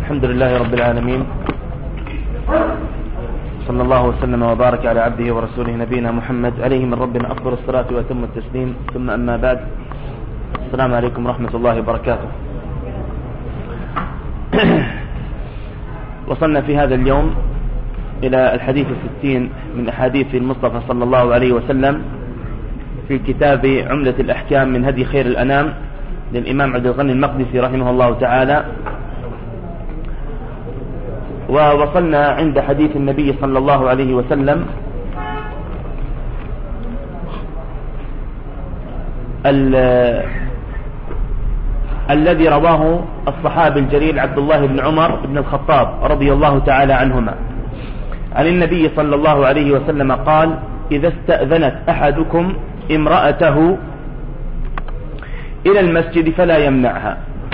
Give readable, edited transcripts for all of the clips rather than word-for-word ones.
الحمد لله رب العالمين، صلى الله وسلم وبارك على عبده ورسوله نبينا محمد عليه من ربنا أفضل الصلاة وأتم التسليم، ثم أما بعد. السلام عليكم ورحمة الله وبركاته. وصلنا في هذا اليوم إلى الحديث 60 من أحاديث المصطفى صلى الله عليه وسلم في كتاب عمدة الأحكام من هدي خير الأنام للإمام عبد الغني المقدسي رحمه الله تعالى. ووصلنا عند حديث النبي صلى الله عليه وسلم الذي رواه الصحابي الجليل عبد الله بن عمر بن الخطاب رضي الله تعالى عنهما عن النبي صلى الله عليه وسلم قال: إذا استأذنت أحدكم امرأته إلى المسجد فلا يمنعها.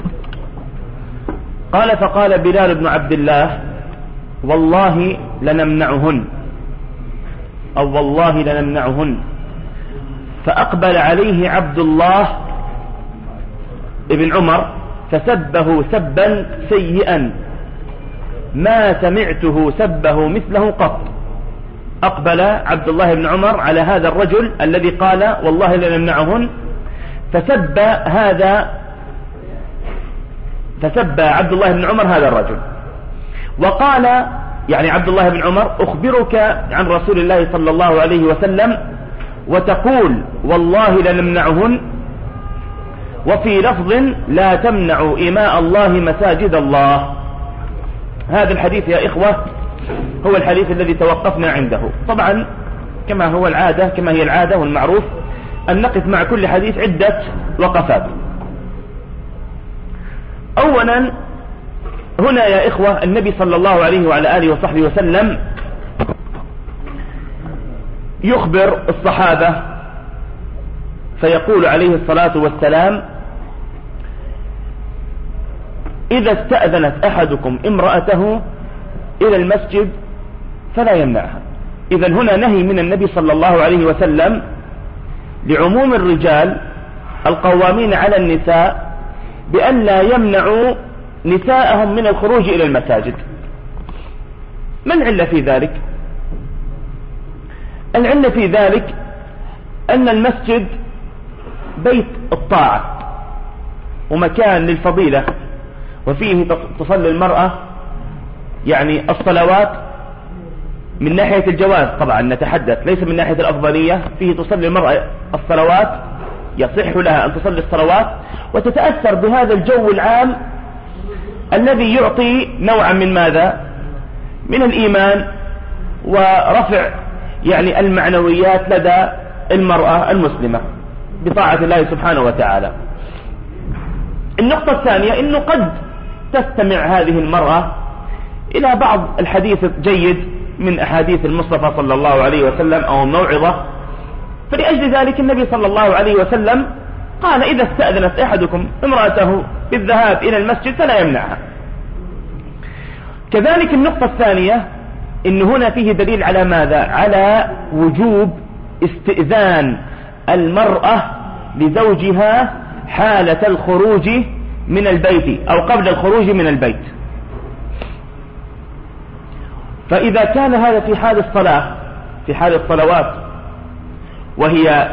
قال: فقال بلال بن عبد الله: والله لنمنعهن، أو والله لنمنعهن. فأقبل عليه عبد الله ابن عمر فسبه سبا سيئا ما سمعته سبه مثله قط. أقبل عبد الله بن عمر على هذا الرجل الذي قال والله لنمنعهن، فسب عبد الله بن عمر هذا الرجل، وقال يعني عبد الله بن عمر: أخبرك عن رسول الله صلى الله عليه وسلم وتقول والله لنمنعهن، وفي لفظ لا تمنعوا إماء الله مساجد الله. هذا الحديث يا إخوة هو الحديث الذي توقفنا عنده. طبعا كما هي العادة والمعروف أن نقف مع كل حديث عدة وقفات. أولا هنا يا إخوة النبي صلى الله عليه وعلى آله وصحبه وسلم يخبر الصحابة فيقول عليه الصلاة والسلام: إذا استأذنت أحدكم امرأته إلى المسجد فلا يمنعها. إذن هنا نهي من النبي صلى الله عليه وسلم لعموم الرجال القوامين على النساء بأن لا يمنعوا نساءهم من الخروج إلى المساجد. ما العلة في ذلك؟ العلة في ذلك أن المسجد بيت الطاعة ومكان للفضيلة، وفيه تصلي المرأة يعني الصلوات من ناحية الجواز، طبعا نتحدث ليس من ناحية الأفضلية. فيه تصلي المرأة الصلوات، يصح لها أن تصلي الصلوات وتتأثر بهذا الجو العام الذي يعطي نوعا من ماذا؟ من الإيمان ورفع يعني المعنويات لدى المرأة المسلمة بطاعة الله سبحانه وتعالى. النقطة الثانية أنه قد تستمع هذه المرأة إلى بعض الحديث الجيد من أحاديث المصطفى صلى الله عليه وسلم أو موعظة، فلأجل ذلك النبي صلى الله عليه وسلم قال: إذا استأذنت أحدكم امرأته بالذهاب إلى المسجد فلا يمنعها. كذلك النقطة الثانية إن هنا فيه دليل على ماذا؟ على وجوب استئذان المرأة لزوجها حالة الخروج من البيت أو قبل الخروج من البيت. فإذا كان هذا في حال الصلاة، في حال الصلوات، وهي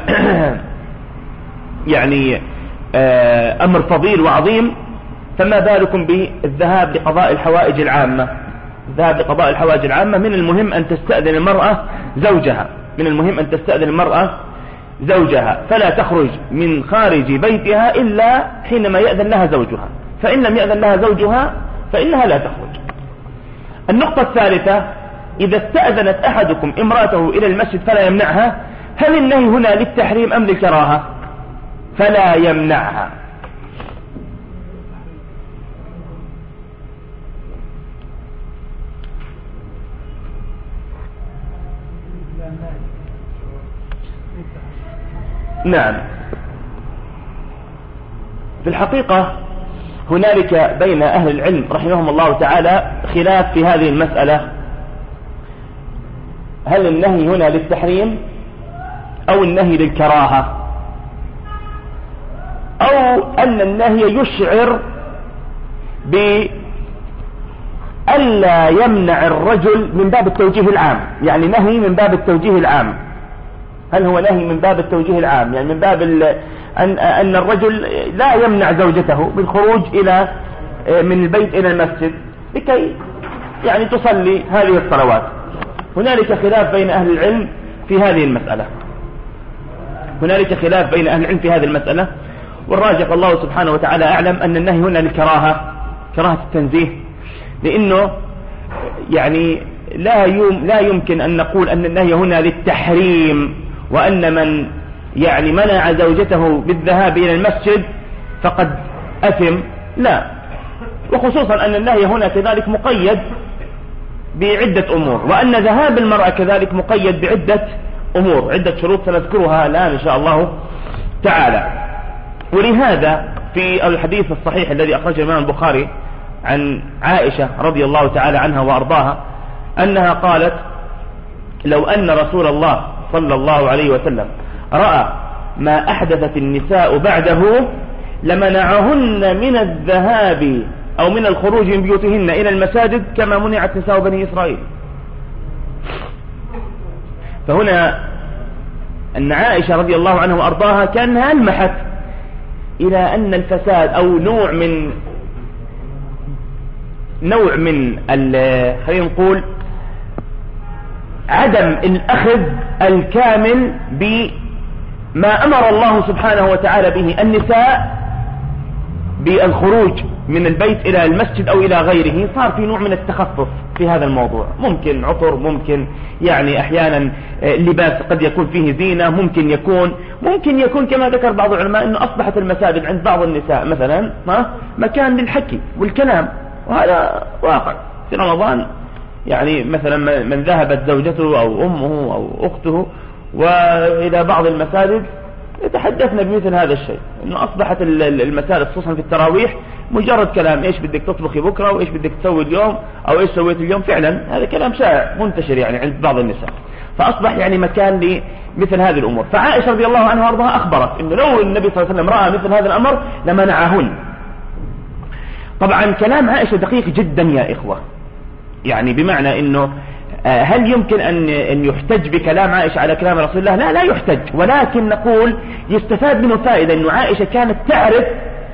يعني أمر فضيل وعظيم، فما بالكم بالذهاب لقضاء الحوائج العامة؟ الذهاب لقضاء الحوائج العامة من المهم أن تستأذن المرأة زوجها، فلا تخرج من خارج بيتها إلا حينما يأذن لها زوجها، فإن لم يأذن لها زوجها فإنها لا تخرج. النقطة الثالثة: إذا استأذنت أحدكم امرأته إلى المسجد فلا يمنعها. هل النهي هنا للتحريم أم للكراهة؟ فلا يمنعها. نعم، في الحقيقة هنالك بين أهل العلم رحمهم الله تعالى خلاف في هذه المسألة، هل النهي هنا للتحريم أو النهي للكراهة، أو أن النهي يشعر ألا يمنع الرجل من باب التوجيه العام، يعني نهي من باب التوجيه العام. هل هو نهي من باب التوجيه العام، يعني من باب أن الرجل لا يمنع زوجته بالخروج من البيت إلى المسجد لكي يعني تصلي هذه الصلوات؟ هنالك خلاف بين أهل العلم في هذه المسألة، هنالك خلاف بين أهل العلم في هذه المسألة، والراجح الله سبحانه وتعالى أعلم أن النهي هنا للكراهة، كراهة التنزيه، لأنه يعني لا يمكن أن نقول أن النهي هنا للتحريم، وأن من يعني منع زوجته بالذهاب إلى المسجد فقد أثم، لا. وخصوصا أن النهي هنا كذلك مقيد بعدة أمور، وأن ذهاب المرأة كذلك مقيد بعدة أمور، عدة شروط سنذكرها الآن إن شاء الله تعالى. ولهذا في الحديث الصحيح الذي أخرجه الإمام البخاري عن عائشة رضي الله تعالى عنها وأرضاها أنها قالت: لو أن رسول الله صلى الله عليه وسلم رأى ما أحدثت النساء بعده لمنعهن من الذهاب أو من الخروج من بيوتهن إلى المساجد كما منعت نساء بني إسرائيل. فهنا أن عائشة رضي الله عنها وأرضاها كأنها ألمحت إلى أن الفساد أو نوع من خلينا نقول عدم الأخذ الكامل بما أمر الله سبحانه وتعالى به النساء بالخروج من البيت إلى المسجد أو إلى غيره، صار في نوع من التخفف في هذا الموضوع. ممكن عطر، ممكن يعني أحيانا اللباس قد يكون فيه زينة، ممكن يكون كما ذكر بعض العلماء أنه أصبحت المساجد عند بعض النساء مثلا مكان للحكي والكلام، وهذا واقع في رمضان. يعني مثلا من ذهبت زوجته أو أمه أو أخته وإلى بعض المساجد يتحدثنا بمثل هذا الشيء، انه اصبحت المسائل خصوصا في التراويح مجرد كلام: ايش بدك تطبخي بكره، وايش بدك تسوي اليوم، او ايش سويت اليوم. فعلا هذا كلام شائع منتشر يعني عند بعض النساء، فاصبح يعني مكان لمثل هذه الامور. فعائشة رضي الله عنها وارضاها اخبرت انه لو النبي صلى الله عليه وسلم راى مثل هذا الامر لمنعهن. طبعا كلام عائشة دقيق جدا يا اخوه، يعني بمعنى انه هل يمكن أن يحتج بكلام عائشة على كلام رسول الله؟ لا يحتج، ولكن نقول يستفاد منه فائدة، أن عائشة كانت تعرف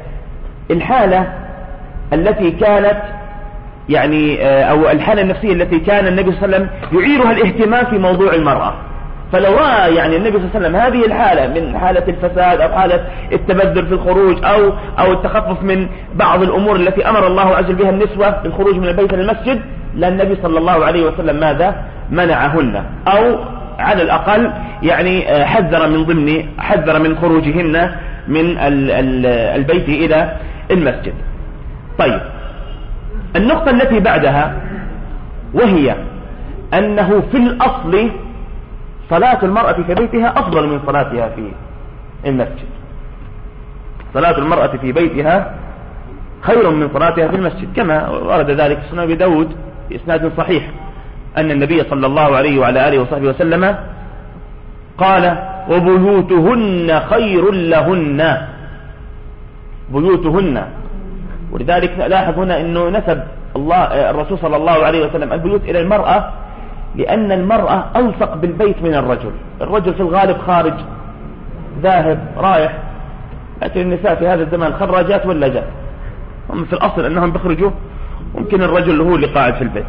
الحالة التي كانت يعني أو الحالة النفسية التي كان النبي صلى الله عليه وسلم يعيرها الاهتمام في موضوع المرأة. فلو رأى يعني النبي صلى الله عليه وسلم هذه الحالة من حالة الفساد أو حالة التبذر في الخروج أو التخفف من بعض الأمور التي أمر الله عز وجل بها النسوة بالخروج من البيت إلى المسجد، للنبي صلى الله عليه وسلم ماذا؟ منعهن، أو على الأقل يعني حذر من خروجهن من البيت إلى المسجد. طيب، النقطة التي بعدها وهي أنه في الأصل صلاة المرأة في بيتها أفضل من صلاتها في المسجد. صلاة المرأة في بيتها خير من صلاتها في المسجد، كما ورد ذلك في سنن أبي داود بإسناد صحيح أن النبي صلى الله عليه وعلى آله وصحبه وسلم قال: وبيوتهن خير لهن. بيوتهن، ولذلك لاحظ هنا أنه نسب الرسول صلى الله عليه وسلم البيوت إلى المرأة، لأن المرأة ألصق بالبيت من الرجل في الغالب خارج ذاهب رايح، لكن النساء في هذا الزمان خراجات ولا جات، هم في الأصل أنهم بيخرجوا، ممكن الرجل هو اللي قاعد في البيت،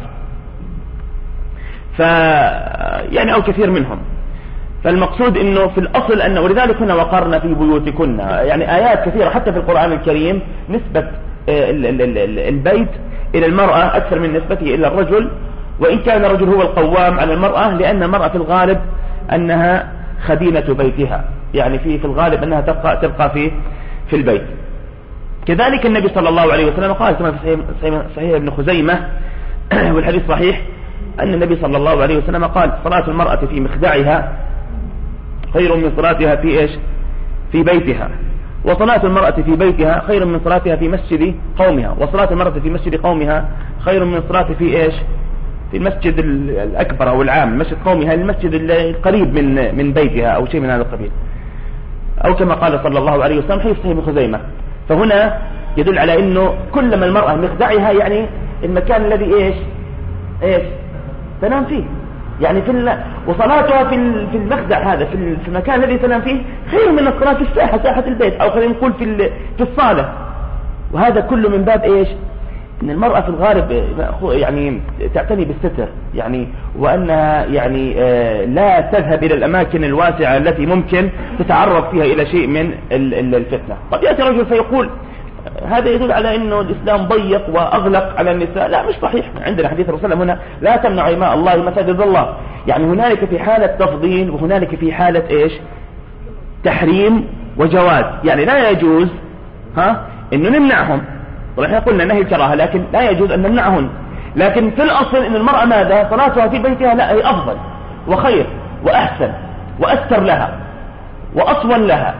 يعني أو كثير منهم. فالمقصود أنه في الأصل أنه، ولذلك هنا وقرنا في بيوتكن، يعني آيات كثيرة حتى في القرآن الكريم نسبة البيت إلى المرأة أكثر من نسبته إلى الرجل، وإن كان الرجل هو القوام على المرأة، لأن المرأة في الغالب أنها خدينة بيتها، يعني في الغالب أنها تبقى في البيت. كذلك النبي صلى الله عليه وسلم قال كما في صحيح ابن خزيمة والحديث صحيح أن النبي صلى الله عليه وسلم قال: صلاة المرأة في مخدعها خير من صلاتها في بيتها، وصلاة المرأة في بيتها خير من صلاتها في مسجد قومها، وصلاة المرأة في مسجد قومها خير من صلاتها في المسجد الأكبر أو العام، مسجد قومها المسجد القريب من بيتها أو شيء من هذا القبيل، أو كما قال صلى الله عليه وسلم حديث صحيح ابن خزيمة. فهنا يدل على أنه كلما المرأة مخدعها يعني المكان الذي ايش تنام فيه، يعني وصلاتها في المخدع هذا، في المكان الذي تنام فيه خير من الصلاة في الساحة، ساحة البيت، او خلينا نقول في الصالة. وهذا كله من باب ايش؟ ان المرأة في الغالب يعني تعتني بالستر، يعني وانها يعني لا تذهب الى الاماكن الواسعة التي ممكن تتعرض فيها الى شيء من الفتنة. قد يأتي رجل فيقول هذا يدل على انه الاسلام ضيق واغلق على النساء. لا، مش صحيح. عندنا حديث الرسول هنا لا تمنع إماء الله مساجد الله، يعني هنالك في حالة تفضيل وهنالك في حالة ايش؟ تحريم وجواز. يعني لا يجوز انه نمنعهم، ونحن قلنا نهي الكراهه، لكن لا يجوز ان نمنعهن. لكن في الاصل ان المرأة ماذا؟ صلاتها في بيتها لا هي افضل وخير واحسن واستر لها واصون لها.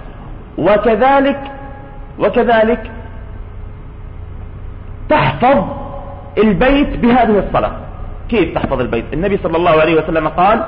وكذلك تحفظ البيت بهذه الصلاة. كيف تحفظ البيت؟ النبي صلى الله عليه وسلم قال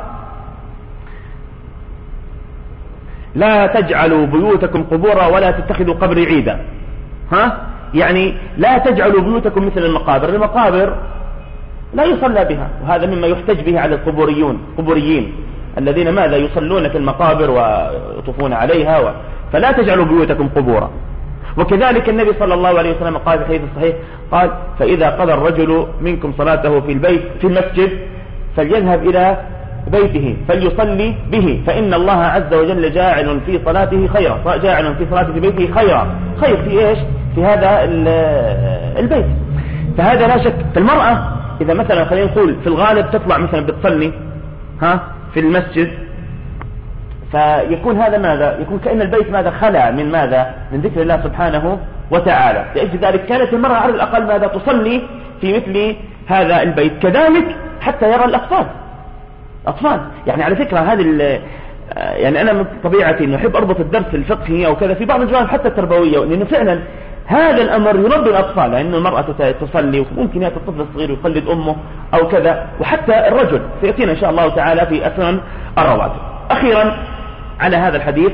لا تجعلوا بيوتكم قبورا ولا تتخذوا قبري عيدا. يعني لا تجعلوا بيوتكم مثل المقابر. المقابر لا يصلى بها، وهذا مما يحتج به على القبوريين الذين ماذا يصلون في المقابر ويطوفون عليها فلا تجعلوا بيوتكم قبورا. وكذلك النبي صلى الله عليه وسلم قال في الحديث الصحيح قال فإذا قضى الرجل منكم صلاته في المسجد فليذهب إلى بيته فليصلي به، فإن الله عز وجل جاعل في صلاته خيرا، جاعل في صلاته في بيته خيرا. خير في ايش؟ في هذا البيت. فهذا لا شك. فالمرأة إذا مثلا خلينا نقول في الغالب تطلع مثلا بتصلي في المسجد، فيكون هذا ماذا؟ يكون كأن البيت ماذا؟ خلع من ماذا؟ من ذكر الله سبحانه وتعالى. لأجل ذلك كانت المرأة على الأقل ماذا؟ تصلي في مثل هذا البيت. كذلك حتى يرى الأطفال. يعني على فكرة هذه يعني أنا من طبيعتي أن أحب أربط الدرس الفقهي أو كذا في بعض الجوانب حتى التربوية، لأنه فعلا هذا الأمر يربي الأطفال، لأن المرأة تصلي وممكن يأتي الطفل الصغير ويقلد أمه أو كذا، وحتى الرجل سيأتينا إن شاء الله تعالى في أسنان الرواتب. أخيرا على هذا الحديث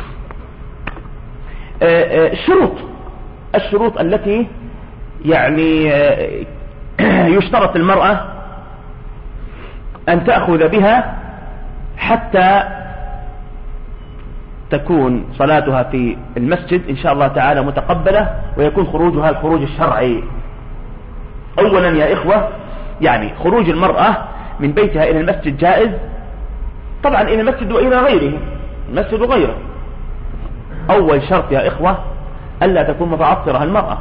الشروط التي يعني يشترط المرأة أن تأخذ بها حتى تكون صلاتها في المسجد إن شاء الله تعالى متقبلة، ويكون خروجها الخروج الشرعي. أولا يا إخوة، يعني خروج المرأة من بيتها إلى المسجد جائز طبعا، إلى المسجد وإلى غيره، المسجد وغيره. أول شرط يا إخوة ألا تكون متعطرة المرأة.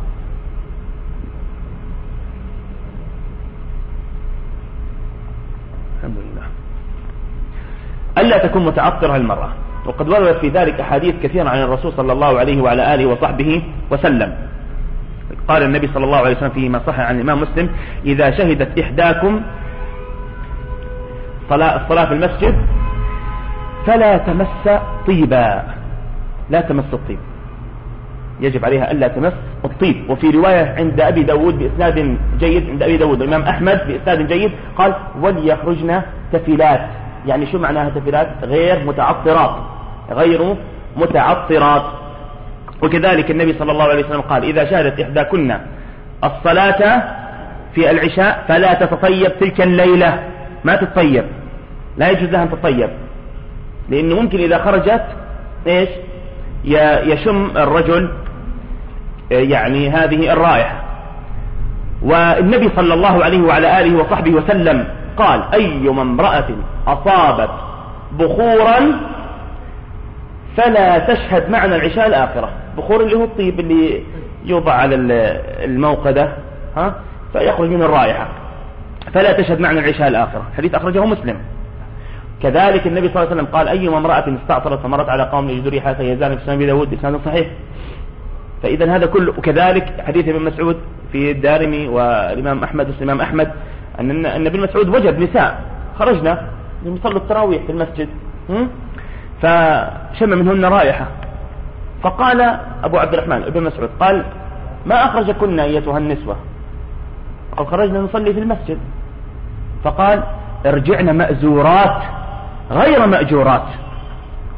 الحمد لله. ألا تكون متعطرة المرأة، وقد وردت في ذلك أحاديث كثيرة عن الرسول صلى الله عليه وعلى آله وصحبه وسلم. قال النبي صلى الله عليه وسلم فيما صح عن الإمام مسلم إذا شهدت إحداكم الصلاة في المسجد فلا تمس طيبا. لا تمس الطيب، يجب عليها ألا تمس الطيب. وفي رواية عند أبي داود بإسناد جيد، عند أبي داود والإمام أحمد بإسناد جيد قال وليخرجن تفلات. يعني شو معناها تفلات؟ غير متعطرات. وكذلك النبي صلى الله عليه وسلم قال إذا شهدت إحداكن الصلاة في العشاء فلا تتطيب تلك الليلة. ما تتطيب، لا يجوز لها أن تتطيب، لأنه ممكن إذا خرجت إيش يشم الرجل يعني هذه الرائحة. والنبي صلى الله عليه وعلى آله وصحبه وسلم قال أيما امرأة أصابت بخورا فلا تشهد معنا العشاء الآخرة. بخور اللي هو الطيب اللي يوضع على الموقدة فيخرج من الرائحة. فلا تشهد معنا العشاء الآخرة. حديث أخرجه مسلم. كذلك النبي صلى الله عليه وسلم قال أيما امرأة استعطرت فمرت على قوم يجدوا ريحها يزال في سنن أبي داود بإسناد صحيح. فإذا هذا كله. وكذلك حديث ابن مسعود في الدارمي والإمام أحمد والإمام أحمد أن ابن مسعود وجد نساء خرجنا لنصلي التراويح في المسجد فشم منهن رائحة، فقال أبو عبد الرحمن ابن مسعود قال ما أخرجكن أيتها النسوة؟ قال خرجنا نصلي في المسجد. فقال ارجعن مأزورات غير مأجورات.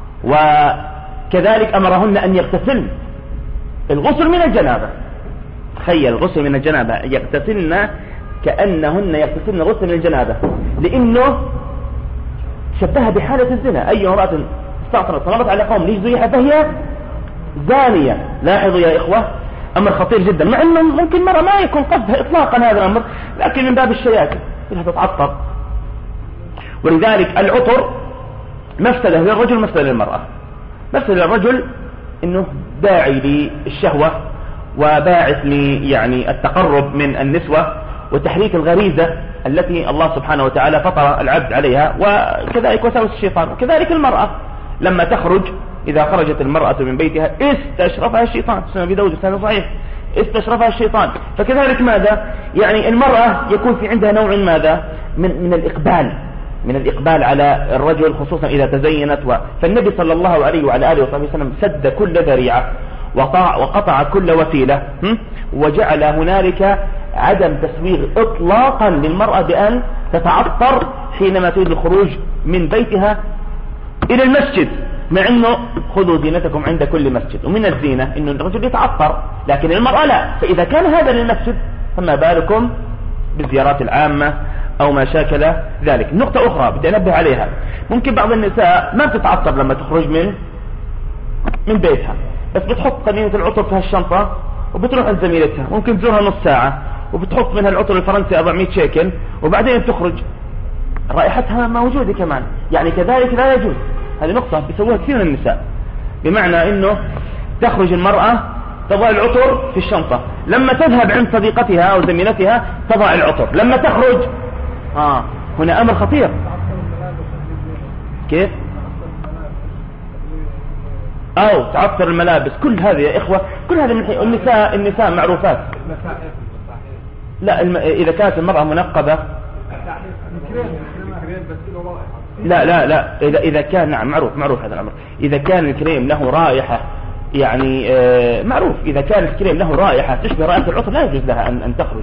وكذلك أمرهن أن يغتسلن الغسل من الجنابة. تخيل غسل من الجنابة، يغتسلن كأنهن يغتسلن غسل من الجنابة، لأنه شبهها بحالة الزنا. أي امرأة استعطرت صلبت على قوم ليجزوا ريحها فهي زانية. لاحظوا يا إخوة أمر خطير جدا، مع أنه ممكن مرة ما يكون قصدها إطلاقا هذا الأمر، لكن من باب الشياكة إنها تتعطر. ولذلك العطر مفسدة للرجل مفسدة للمرأة. مفسدة للرجل إنه داعي للشهوة وباعث يعني التقرب من النسوة وتحريك الغريزة التي الله سبحانه وتعالى فطر العبد عليها، وكذلك وساوس الشيطان. وكذلك المرأة لما تخرج، إذا خرجت المرأة من بيتها استشرفها الشيطان، في داود بسند صحيح، استشرفها الشيطان. فكذلك ماذا يعني المرأة يكون في عندها نوع ماذا من الإقبال على الرجل، خصوصا إذا تزينت. فالنبي صلى الله عليه وعلى آله وصحبه وسلم سد كل ذريعة وقطع كل وسيلة، وجعل هنالك عدم تسويغ إطلاقا للمرأة بأن تتعطر حينما تريد الخروج من بيتها إلى المسجد، مع أنه خذوا زينتكم عند كل مسجد. ومن الزينة أنه الرجل يتعطر، لكن المرأة لا. فإذا كان هذا للمسجد فما بالكم بالزيارات العامة أو ما شاكل ذلك. نقطة أخرى بدي أنبه عليها، ممكن بعض النساء ما بتتعطر لما تخرج من بيتها، بس بتحط قنينة العطر في هالشنطة وبتروح عند زميلتها، ممكن تزورها نص ساعة وبتحط منها العطر الفرنسي 400 شيكل، وبعدين بتخرج رائحتها موجودة كمان. يعني كذلك لا يجوز. هذه نقطة بيسووها كثير من النساء، بمعنى انه تخرج المرأة تضع العطر في الشنطة، لما تذهب عند صديقتها او زميلتها تضع العطر، لما تخرج هنا امر خطير. كيف؟ او تعطر الملابس. كل هذه يا اخوة، كل هذه النساء معروفات. لا اذا كانت المرأة منقبة لا اذا كان نعم معروف هذا الامر. اذا كان الكريم له رائحة يعني معروف، اذا كان الكريم له رائحة تشبه رائحة العطر لا يجوز لها ان تخرج،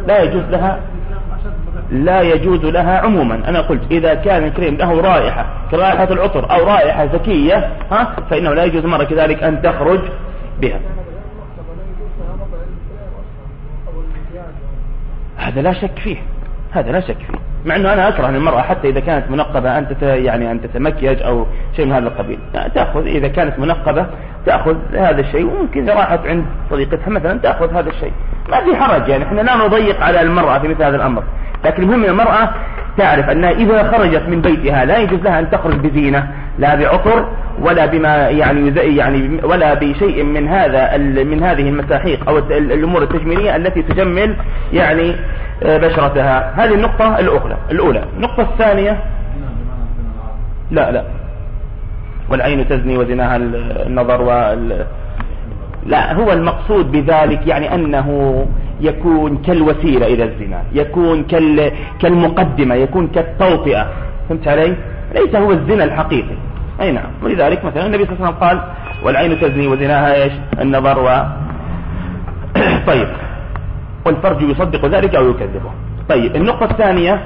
لا يجوز لها عموما. انا قلت اذا كان الكريم له رائحة كرائحة العطر او رائحة زكية فانه لا يجوز مرة كذلك ان تخرج بها. هذا لا شك فيه، مع انه انا اكره المرأة حتى اذا كانت منقبة ان تتمكيج او شيء من هذا القبيل. تأخذ اذا كانت منقبة تأخذ هذا الشيء، وممكن اذا راحت عند صديقتها مثلا تأخذ هذا الشيء، ما في حرج. يعني احنا لا نضيق على المرأة في مثل هذا الامر، لكن المهم المرأة تعرف انها اذا خرجت من بيتها لا يجوز لها ان تخرج بزينة، لا بعطر ولا بما يعني ولا بشيء من هذه المساحيق او الامور التجميلية التي تجمل يعني بشرتها. هذه النقطة الأولى. النقطة الثانية لا والعين تزني وزناها النظر لا، هو المقصود بذلك يعني أنه يكون كالوسيلة إلى الزنا، يكون كالمقدمة، يكون كالتوطئة. فهمت علي؟ ليس هو الزنا الحقيقي. أي نعم. ولذلك مثلا النبي صلى الله عليه وسلم قال والعين تزني وزناها ايش؟ النظر طيب، والفرج يصدق ذلك أو يكذبه. طيب النقطة الثانية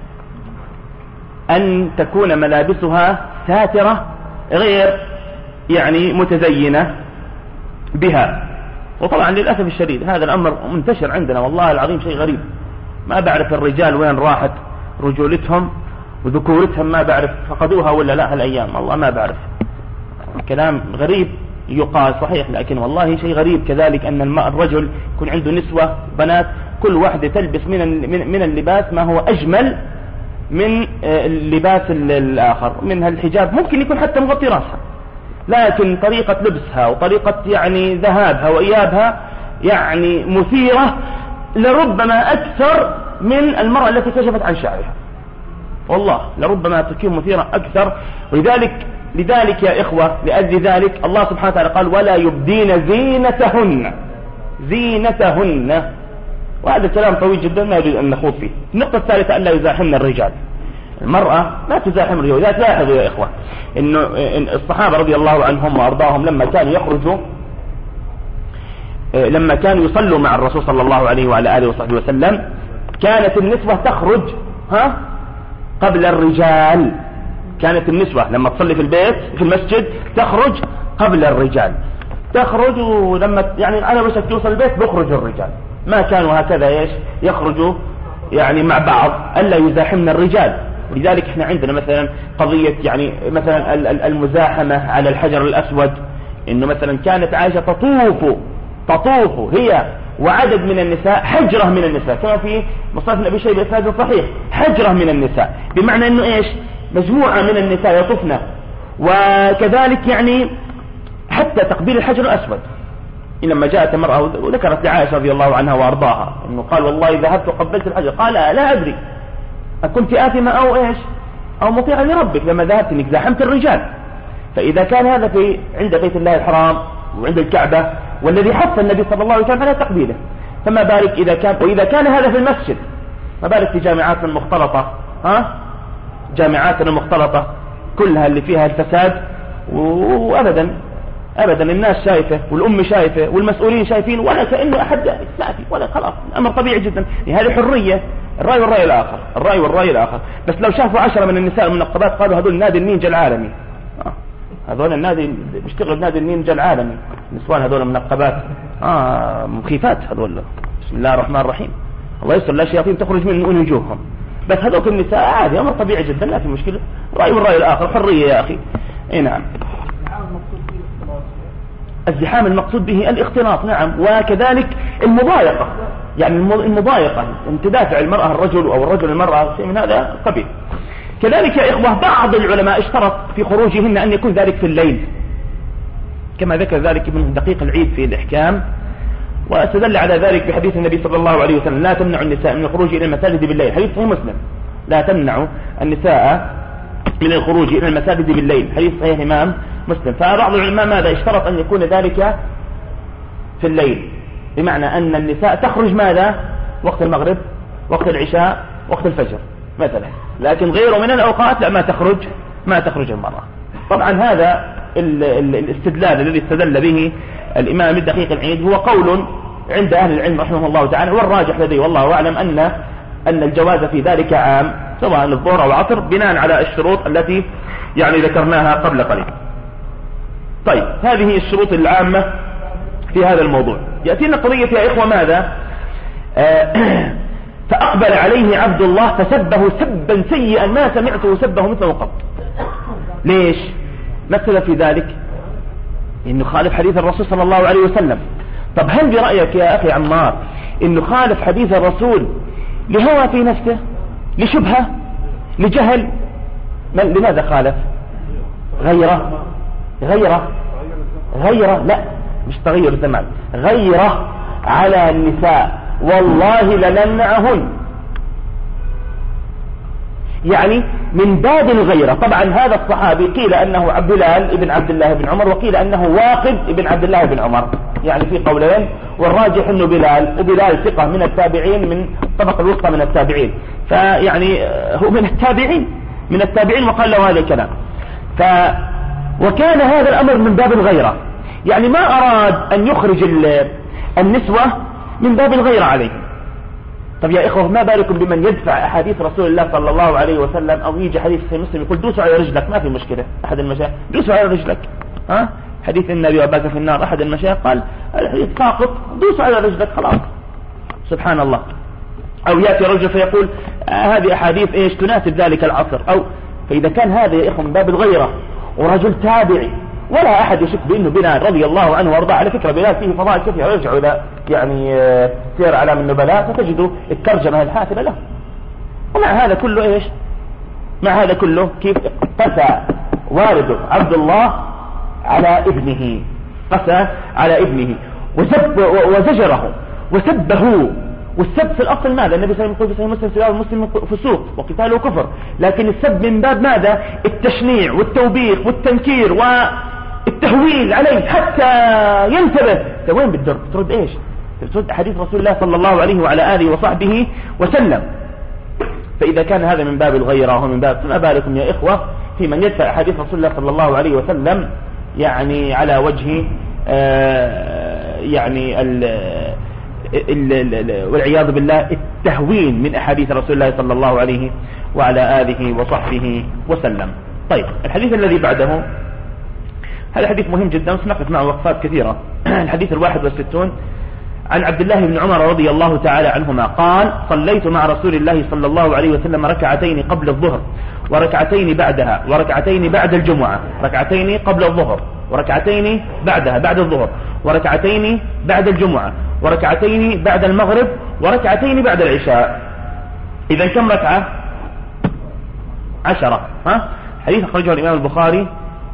أن تكون ملابسها ساترة غير يعني متزينة بها. وطبعا للأسف الشديد هذا الأمر منتشر عندنا، والله العظيم شيء غريب. ما بعرف الرجال وين راحت رجولتهم وذكورتهم، ما بعرف فقدوها ولا لا هالأيام، والله ما بعرف. كلام غريب يقال صحيح، لكن والله شيء غريب كذلك أن الرجل يكون عنده نسوة بنات كل واحدة تلبس من اللباس ما هو أجمل من اللباس الآخر. من الحجاب ممكن يكون حتى مغطي رأسها، لكن طريقة لبسها وطريقة يعني ذهابها وإيابها يعني مثيرة لربما أكثر من المرأة التي كشفت عن شعرها. والله لربما تكون مثيرة أكثر. لذلك يا إخوة، لأجل ذلك الله سبحانه وتعالى قال ولا يبدين زينتهن. وهذا كلام طويل جدا ما يجوز أن نخوض فيه. النقطة الثالثة أن لا يزاحمن الرجال. المرأة لا تزاحم الرجال. لا تلاحظوا يا إخوة إن الصحابة رضي الله عنهم وأرضاهم لما كانوا يصلوا مع الرسول صلى الله عليه وعلى آله وصحبه وسلم، كانت النسوة تخرج قبل الرجال. كانت النسوة لما تصلي في البيت في المسجد تخرج قبل الرجال. تخرج، ولما يعني على وشك توصل البيت بيخرج الرجال. ما كانوا هكذا ايش يخرجوا يعني مع بعض ألا يزاحمنا الرجال. ولذلك احنا عندنا مثلا قضية يعني مثلا المزاحمة على الحجر الأسود، انه مثلا كانت عائشة تطوف هي وعدد من النساء، حجرة من النساء، كما في مصنف ابن ابي شيبة بإسناد صحيح، حجرة من النساء، بمعنى انه ايش مجموعة من النساء يطفن. وكذلك يعني حتى تقبيل الحجر الأسود، لما جاءت امرأة وذكرت لعائشة رضي الله عنها وارضاها انه قال والله ذهبت وقبلت الحجر، قال لا ادري أكنت آثمة او ايش او مطيعة لربك لما ذهبت انك زاحمت الرجال. فاذا كان هذا في عند بيت الله الحرام وعند الكعبة والذي حث النبي صلى الله عليه وسلم على تقبيله، فما بالك اذا كان هذا في المسجد، ما بالك في جامعاتنا المختلطة، جامعاتنا المختلطة كلها اللي فيها الفساد، وابدا الناس شايفة والأم شايفة والمسؤولين شايفين، ولا كأنه أحد يستعفي ولا، خلاص الأمر طبيعي جدا. هذه حرية، الرأي والرأي الآخر. بس لو شافوا 10 من النساء المنقبات قالوا هذول نادي النينجا العالمي، هذول النادي بيشتغل نادي النينجا العالمي، نسوان هذول المنقبات مخيفات هذول، بسم الله الرحمن الرحيم، الله يستر لا شياطين تخرج من وجوههم. بس هذول النساء عادي، أمر طبيعي جدا، لا في مشكلة، رأي والرأي الآخر، حرية يا أخي. نعم. الزحام المقصود به الاختلاط، نعم، وكذلك المضايقة، يعني المضايقة ان تدافع المرأة الرجل او الرجل المرأة، شيء من هذا القبيل. كذلك يا إخوة بعض العلماء اشترط في خروجهن أن يكون ذلك في الليل، كما ذكر ذلك ابن دقيق العيد في الإحكام، واستدل على ذلك بحديث النبي صلى الله عليه وسلم لا تمنع النساء من الخروج إلى المساجد بالليل، حديث صحيح مسلم، لا تمنع النساء من الخروج إلى المساجد بالليل، حديث صحيح إمام مسلم. فبعض العلماء ماذا اشترط أن يكون ذلك في الليل، بمعنى أن النساء تخرج ماذا وقت المغرب، وقت العشاء، وقت الفجر مثلا، لكن غيره من الأوقات لا، ما تخرج المرأة. طبعا هذا الاستدلال الذي استدل به الإمام الدقيق العيد هو قول عند أهل العلم رحمه الله تعالى، والراجح لدي والله أعلم أن الجواز في ذلك عام، سواء الظهر أو العصر، بناء على الشروط التي يعني ذكرناها قبل قليل. طيب هذه الشروط العامة في هذا الموضوع. يأتينا قضية يا إخوة ماذا؟ فأقبل عليه عبد الله فسبه سبا سيئا ما سمعته سبه مثله قط. ليش؟ مثل في ذلك إنه خالف حديث الرسول صلى الله عليه وسلم. طب هل برأيك يا أخي عمار إنه خالف حديث الرسول لهوى في نفسه، لشبهة، لجهل؟ لماذا خالف؟ غيره لا مش تغير الزمان، غيره على النساء والله لنمنعهن، يعني من باب الغيرة. طبعا هذا الصحابي قيل أنه بلال ابن عبد الله بن عمر، وقيل أنه واقد ابن عبد الله بن عمر، يعني في قولين، والراجح أنه بلال، وبلال ثقة من التابعين، من طبقة الوسطى من التابعين، فيعني هو من التابعين وقال له هذا الكلام. وكان هذا الأمر من باب الغيرة، يعني ما أراد أن يخرج النسوة من باب الغيرة عليهم. طب يا إخوة ما بالكم بمن يدفع أحاديث رسول الله صلى الله عليه وسلم، أو يجي حديث في مسلم يقول دوسوا على رجلك، ما في مشكلة، أحد المشايخ دوسوا على رجلك، حديث النبي وأباك في النار، أحد المشايخ قال الحديث ساقط، دوسوا على رجلك خلاص، سبحان الله. أو يأتي رجل فيقول هذه أحاديث إيش تناسب ذلك العصر، أو فإذا كان هذا يا إخوة من باب الغيرة، ورجل تابعي ولا أحد يشك بأنه بلال رضي الله عنه وارضاه، على فكرة بلال فيه فضائل كثيرة، يرجعوا إلى يعني سير أعلام النبلاء فتجدوا الترجمة الحافلة له. ومع هذا كله إيش؟ مع هذا كله كيف قسى والده عبد الله على ابنه، قسى على ابنه وزجره وسبه. والسب في الأصل ماذا؟ النبي صلى الله عليه وسلم يقول في صحيح مسلم سباب المسلم فسوق وقتاله كفر، لكن السب من باب ماذا؟ التشنيع والتوبيخ والتنكير والتهويل عليه حتى ينتبه. وين بتدر؟ بترد ايش؟ بترد حديث رسول الله صلى الله عليه وعلى آله وصحبه وسلم. فإذا كان هذا من باب الغيرة ومن باب، فما بالكم يا إخوة في من يدفع حديث رسول الله صلى الله عليه وسلم يعني على وجه يعني والعياذ بالله التهوين من أحاديث رسول الله صلى الله عليه وعلى آله وصحبه وسلم. طيب الحديث الذي بعده هذا حديث مهم جدا سنقف معه وقفات كثيرة. الحديث 61 عن عبد الله بن عمر رضي الله تعالى عنهما قال صليت مع رسول الله صلى الله عليه وسلم ركعتين قبل الظهر وركعتين بعدها وركعتين بعد الجمعة، ركعتين قبل الظهر وركعتين بعدها بعد الظهر وركعتين بعد الجمعة وركعتين بعد المغرب وركعتين بعد العشاء. إذا كم ركعة؟ 10. حديث أخرجه الإمام البخاري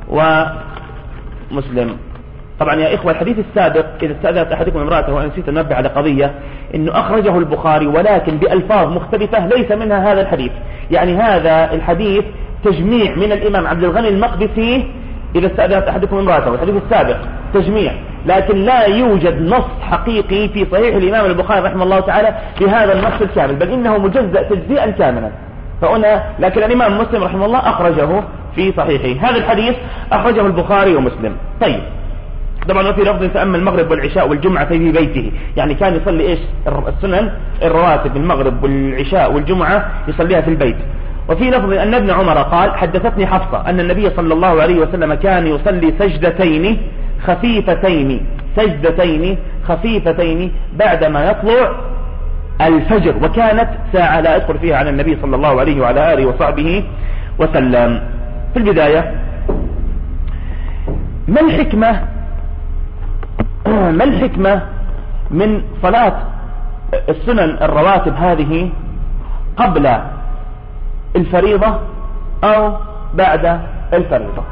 ومسلم. طبعا يا إخوة الحديث السابق إذا استأذنت أحدكم امرأته وأنا نسيت أنبه على قضية إنه أخرجه البخاري ولكن بألفاظ مختلفة ليس منها هذا الحديث. يعني هذا الحديث تجميع من الإمام عبد الغني المقدسي إذا استأذنت أحدكم امرأته، الحديث السابق تجميع، لكن لا يوجد نص حقيقي في صحيح الإمام البخاري رحمه الله تعالى بهذا النص الكامل، بل إنه مجزأ تجزيئا كاملا. فهنا لكن الإمام مسلم رحمه الله أخرجه في صحيحه. هذا الحديث أخرجه البخاري ومسلم. طيب طبعا في لفظ تأمل المغرب والعشاء والجمعة في بيته، يعني كان يصلي إيش السنن الرواتب المغرب والعشاء والجمعة يصليها في البيت. وفي لفظ أن ابن عمر قال حدثتني حفصة أن النبي صلى الله عليه وسلم كان يصلي سجدتين خفيفتين بعدما يطلع الفجر، وكانت ساعة لا أدخل فيها على النبي صلى الله عليه وعلى آله وصحبه وسلم. في البداية ما الحكمة من صلاة السنن الرواتب هذه قبل الفريضة أو بعد الفريضة؟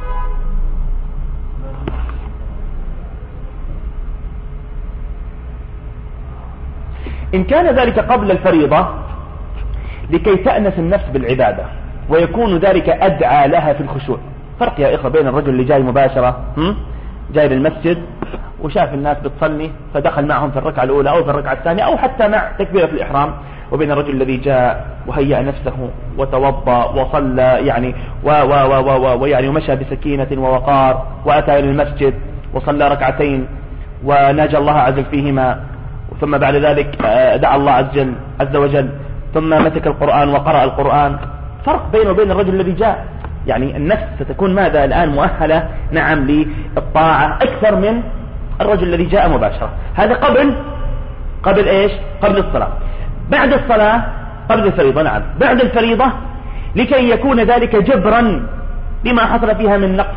إن كان ذلك قبل الفريضة لكي تأنس النفس بالعبادة ويكون ذلك أدعى لها في الخشوع. فرق يا إخوة بين الرجل اللي جاي مباشرة جاي للمسجد وشاف الناس بتصلي فدخل معهم في الركعة الأولى أو في الركعة الثانية أو حتى مع تكبيرة الإحرام، وبين الرجل الذي جاء وهيأ نفسه وتوضأ وصلى يعني ويعني ومشى بسكينة ووقار وأتى إلى المسجد وصلى ركعتين وناجى الله عز وجل فيهما، ثم بعد ذلك دعا الله عز وجل ثم مسك القرآن وقرأ القرآن. فرق بينه وبين الرجل الذي جاء، يعني النفس ستكون ماذا الآن مؤهلة نعم للطاعة أكثر من الرجل الذي جاء مباشرة. هذا قبل إيش؟ قبل الصلاة. بعد الصلاة قبل الفريضة، نعم بعد الفريضة لكي يكون ذلك جبرا لما حصل فيها من نقص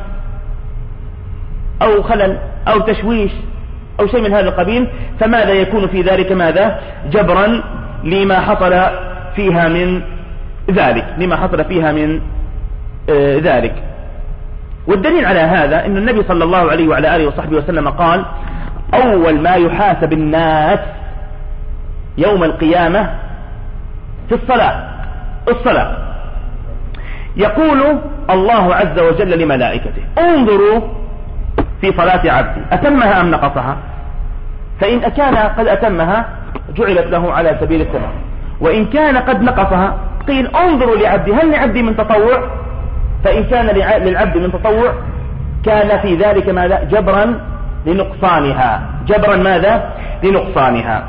أو خلل أو تشويش أو شيء من هذا القبيل، فماذا يكون في ذلك؟ ماذا؟ جبرا لما حصل فيها من ذلك. والدليل على هذا أن النبي صلى الله عليه وعلى آله وصحبه وسلم قال أول ما يحاسب الناس يوم القيامة في الصلاة يقول الله عز وجل لملائكته انظروا في صلاة عبدي أتمها أم نقصها، فإن كان قد أتمها جعلت له على سبيل التمام، وإن كان قد نقصها قيل انظروا لعبدي هل لعبدي من تطوع، فإن كان للعبد من تطوع كان في ذلك ماذا؟ جبرا لنقصانها.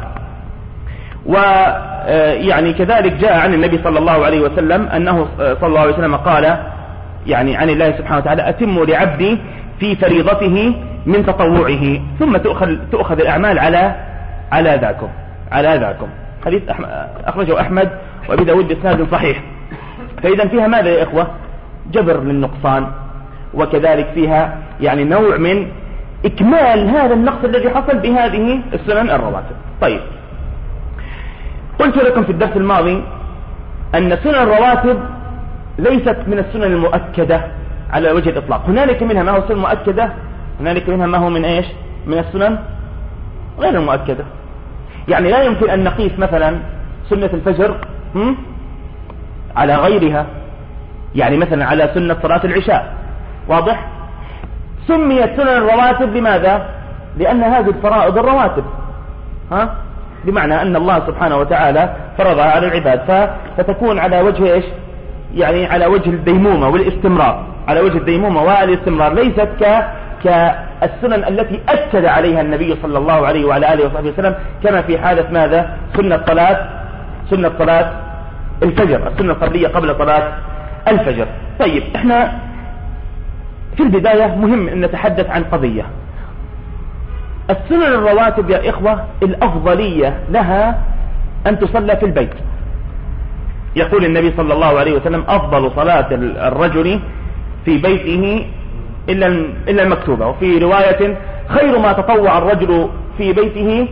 ويعني كذلك جاء عن النبي صلى الله عليه وسلم أنه صلى الله عليه وسلم قال يعني عن الله سبحانه وتعالى أتموا لعبدي في فريضته من تطوعه ثم تؤخذ الأعمال على ذاكم. حديث أخرجه أحمد وأبي داود بإسناد صحيح. فإذا فيها ماذا يا إخوة؟ جبر للنقصان، وكذلك فيها يعني نوع من إكمال هذا النقص الذي حصل بهذه السنن الرواتب. طيب قلت لكم في الدرس الماضي أن سنن الرواتب ليست من السنن المؤكدة على وجه الإطلاق، هنالك منها ما هو سنن مؤكدة، هنالك منها ما هو من إيش؟ من السنن غير المؤكدة. يعني لا يمكن أن نقيس مثلا سنة الفجر على غيرها، يعني مثلا على سنة صلاة العشاء، واضح؟ سميت سنن الرواتب لماذا؟ لأن هذه الفرائض الرواتب، بمعنى أن الله سبحانه وتعالى فرضها على العباد، فتكون على وجه إيش؟ يعني على وجه الديمومة والاستمرار، على وجه الديمومة والاستمرار، ليست كالسنن التي أكد عليها النبي صلى الله عليه وعلى آله وصحبه وسلم، كما في حالة ماذا؟ سنة صلاة الفجر، السنة القبلية قبل صلاة الفجر. طيب احنا في البداية مهم أن نتحدث عن قضية. السنن الرواتب يا إخوة الأفضلية لها أن تصلى في البيت. يقول النبي صلى الله عليه وسلم أفضل صلاة الرجل في بيته إلا المكتوبة، وفي رواية خير ما تطوع الرجل في بيته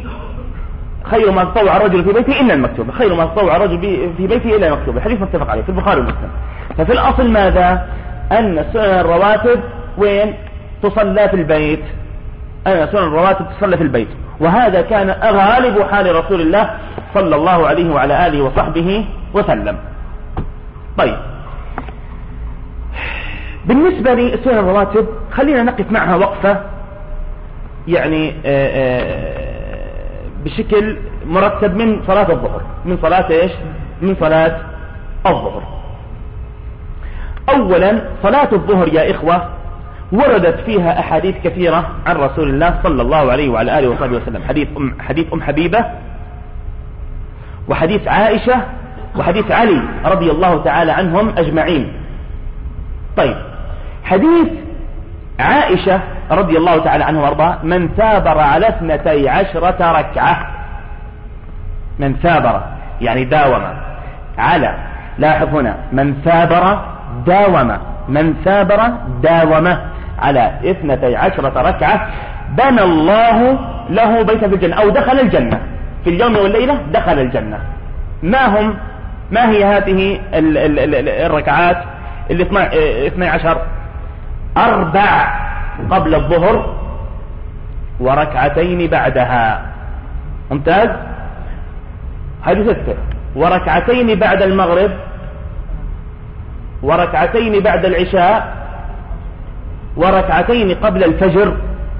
إلا المكتوبة، خير ما تطوع الرجل في بيته إلا المكتوبة. الحديث متفق عليه في البخاري ومسلم. ففي الأصل ماذا؟ أن سنن الرواتب وين تصلى في البيت، أن سنن الرواتب تصلى في البيت، وهذا كان غالب حال رسول الله صلى الله عليه وعلى آله وصحبه وسلم. طيب، بالنسبة لسنن الرواتب خلينا نقف معها وقفة يعني بشكل مرتب من صلاة الظهر. من صلاة الظهر. أولا صلاة الظهر يا إخوة وردت فيها أحاديث كثيرة عن رسول الله صلى الله عليه وعلى آله وصحبه وسلم. حديث أم حبيبة، وحديث عائشة، وحديث علي رضي الله تعالى عنهم أجمعين. طيب، حديث عائشة رضي الله تعالى عنه وارضاه: من ثابر على 12 ركعة. من ثابر يعني داوم على، لاحظ هنا، من ثابر داوم، من ثابر داوم على 12 ركعة بنى الله له بيتا في الجنة، أو دخل الجنة في اليوم والليلة، دخل الجنة. ما هي هذه الركعات؟ 12: 4 قبل الظهر وركعتين بعدها. ممتاز. هذه 6. وركعتين بعد المغرب، وركعتين بعد العشاء، وركعتين قبل الفجر.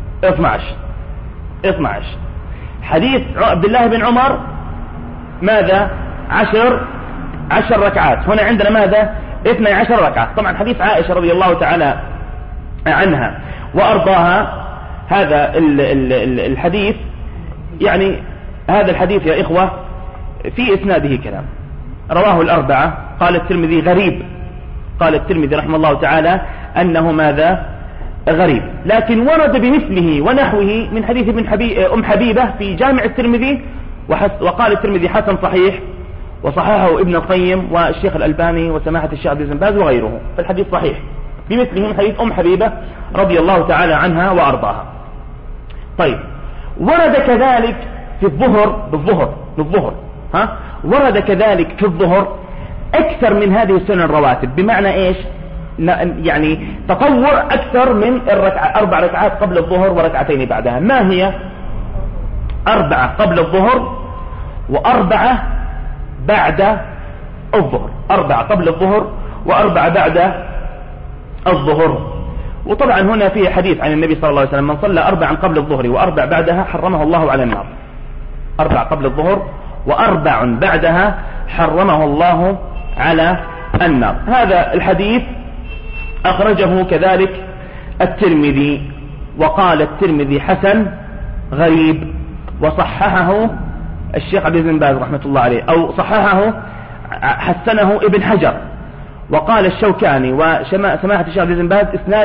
12. حديث عبد الله بن عمر ماذا؟ 10 ركعات. هنا عندنا ماذا؟ 12 ركعة. طبعا حديث عائشة رضي الله تعالى عنها وأرضاها، هذا الحديث يعني هذا الحديث يا إخوة في إسناده كلام. رواه الأربعة. قال الترمذي غريب، قال الترمذي رحمه الله تعالى أنه ماذا؟ غريب. لكن ورد بمثله ونحوه من حديث أم حبيبة في جامع الترمذي، وقال الترمذي حسن صحيح، وصححه ابن القيم والشيخ الألباني وسماحة الشيخ عبد العزيز بن باز وغيره. فالحديث صحيح بمثله من حديث أم حبيبة رضي الله تعالى عنها وأرضاها. طيب، ورد كذلك في الظهر ورد كذلك في الظهر أكثر من هذه السنن الرواتب. بمعنى إيش؟ يعني تطور أكثر من 4 ركعات قبل الظهر وركعتين بعدها. ما هي؟ 4 قبل الظهر و4 بعد الظهر. 4 قبل الظهر و4 بعد الظهر. وطبعا هنا في حديث عن النبي صلى الله عليه وسلم: من صلى 4 قبل الظهر و4 بعدها حرمه الله على النار. 4 قبل الظهر و4 بعدها حرمه الله على النار. هذا الحديث أخرجه كذلك الترمذي، وقال الترمذي حسن غريب، وصححه الشيخ عبد العزيز بن باز رحمة الله عليه، أو حسنه ابن حجر. وقال الشوكاني وسماحة الشيخ عبد العزيز بن باز: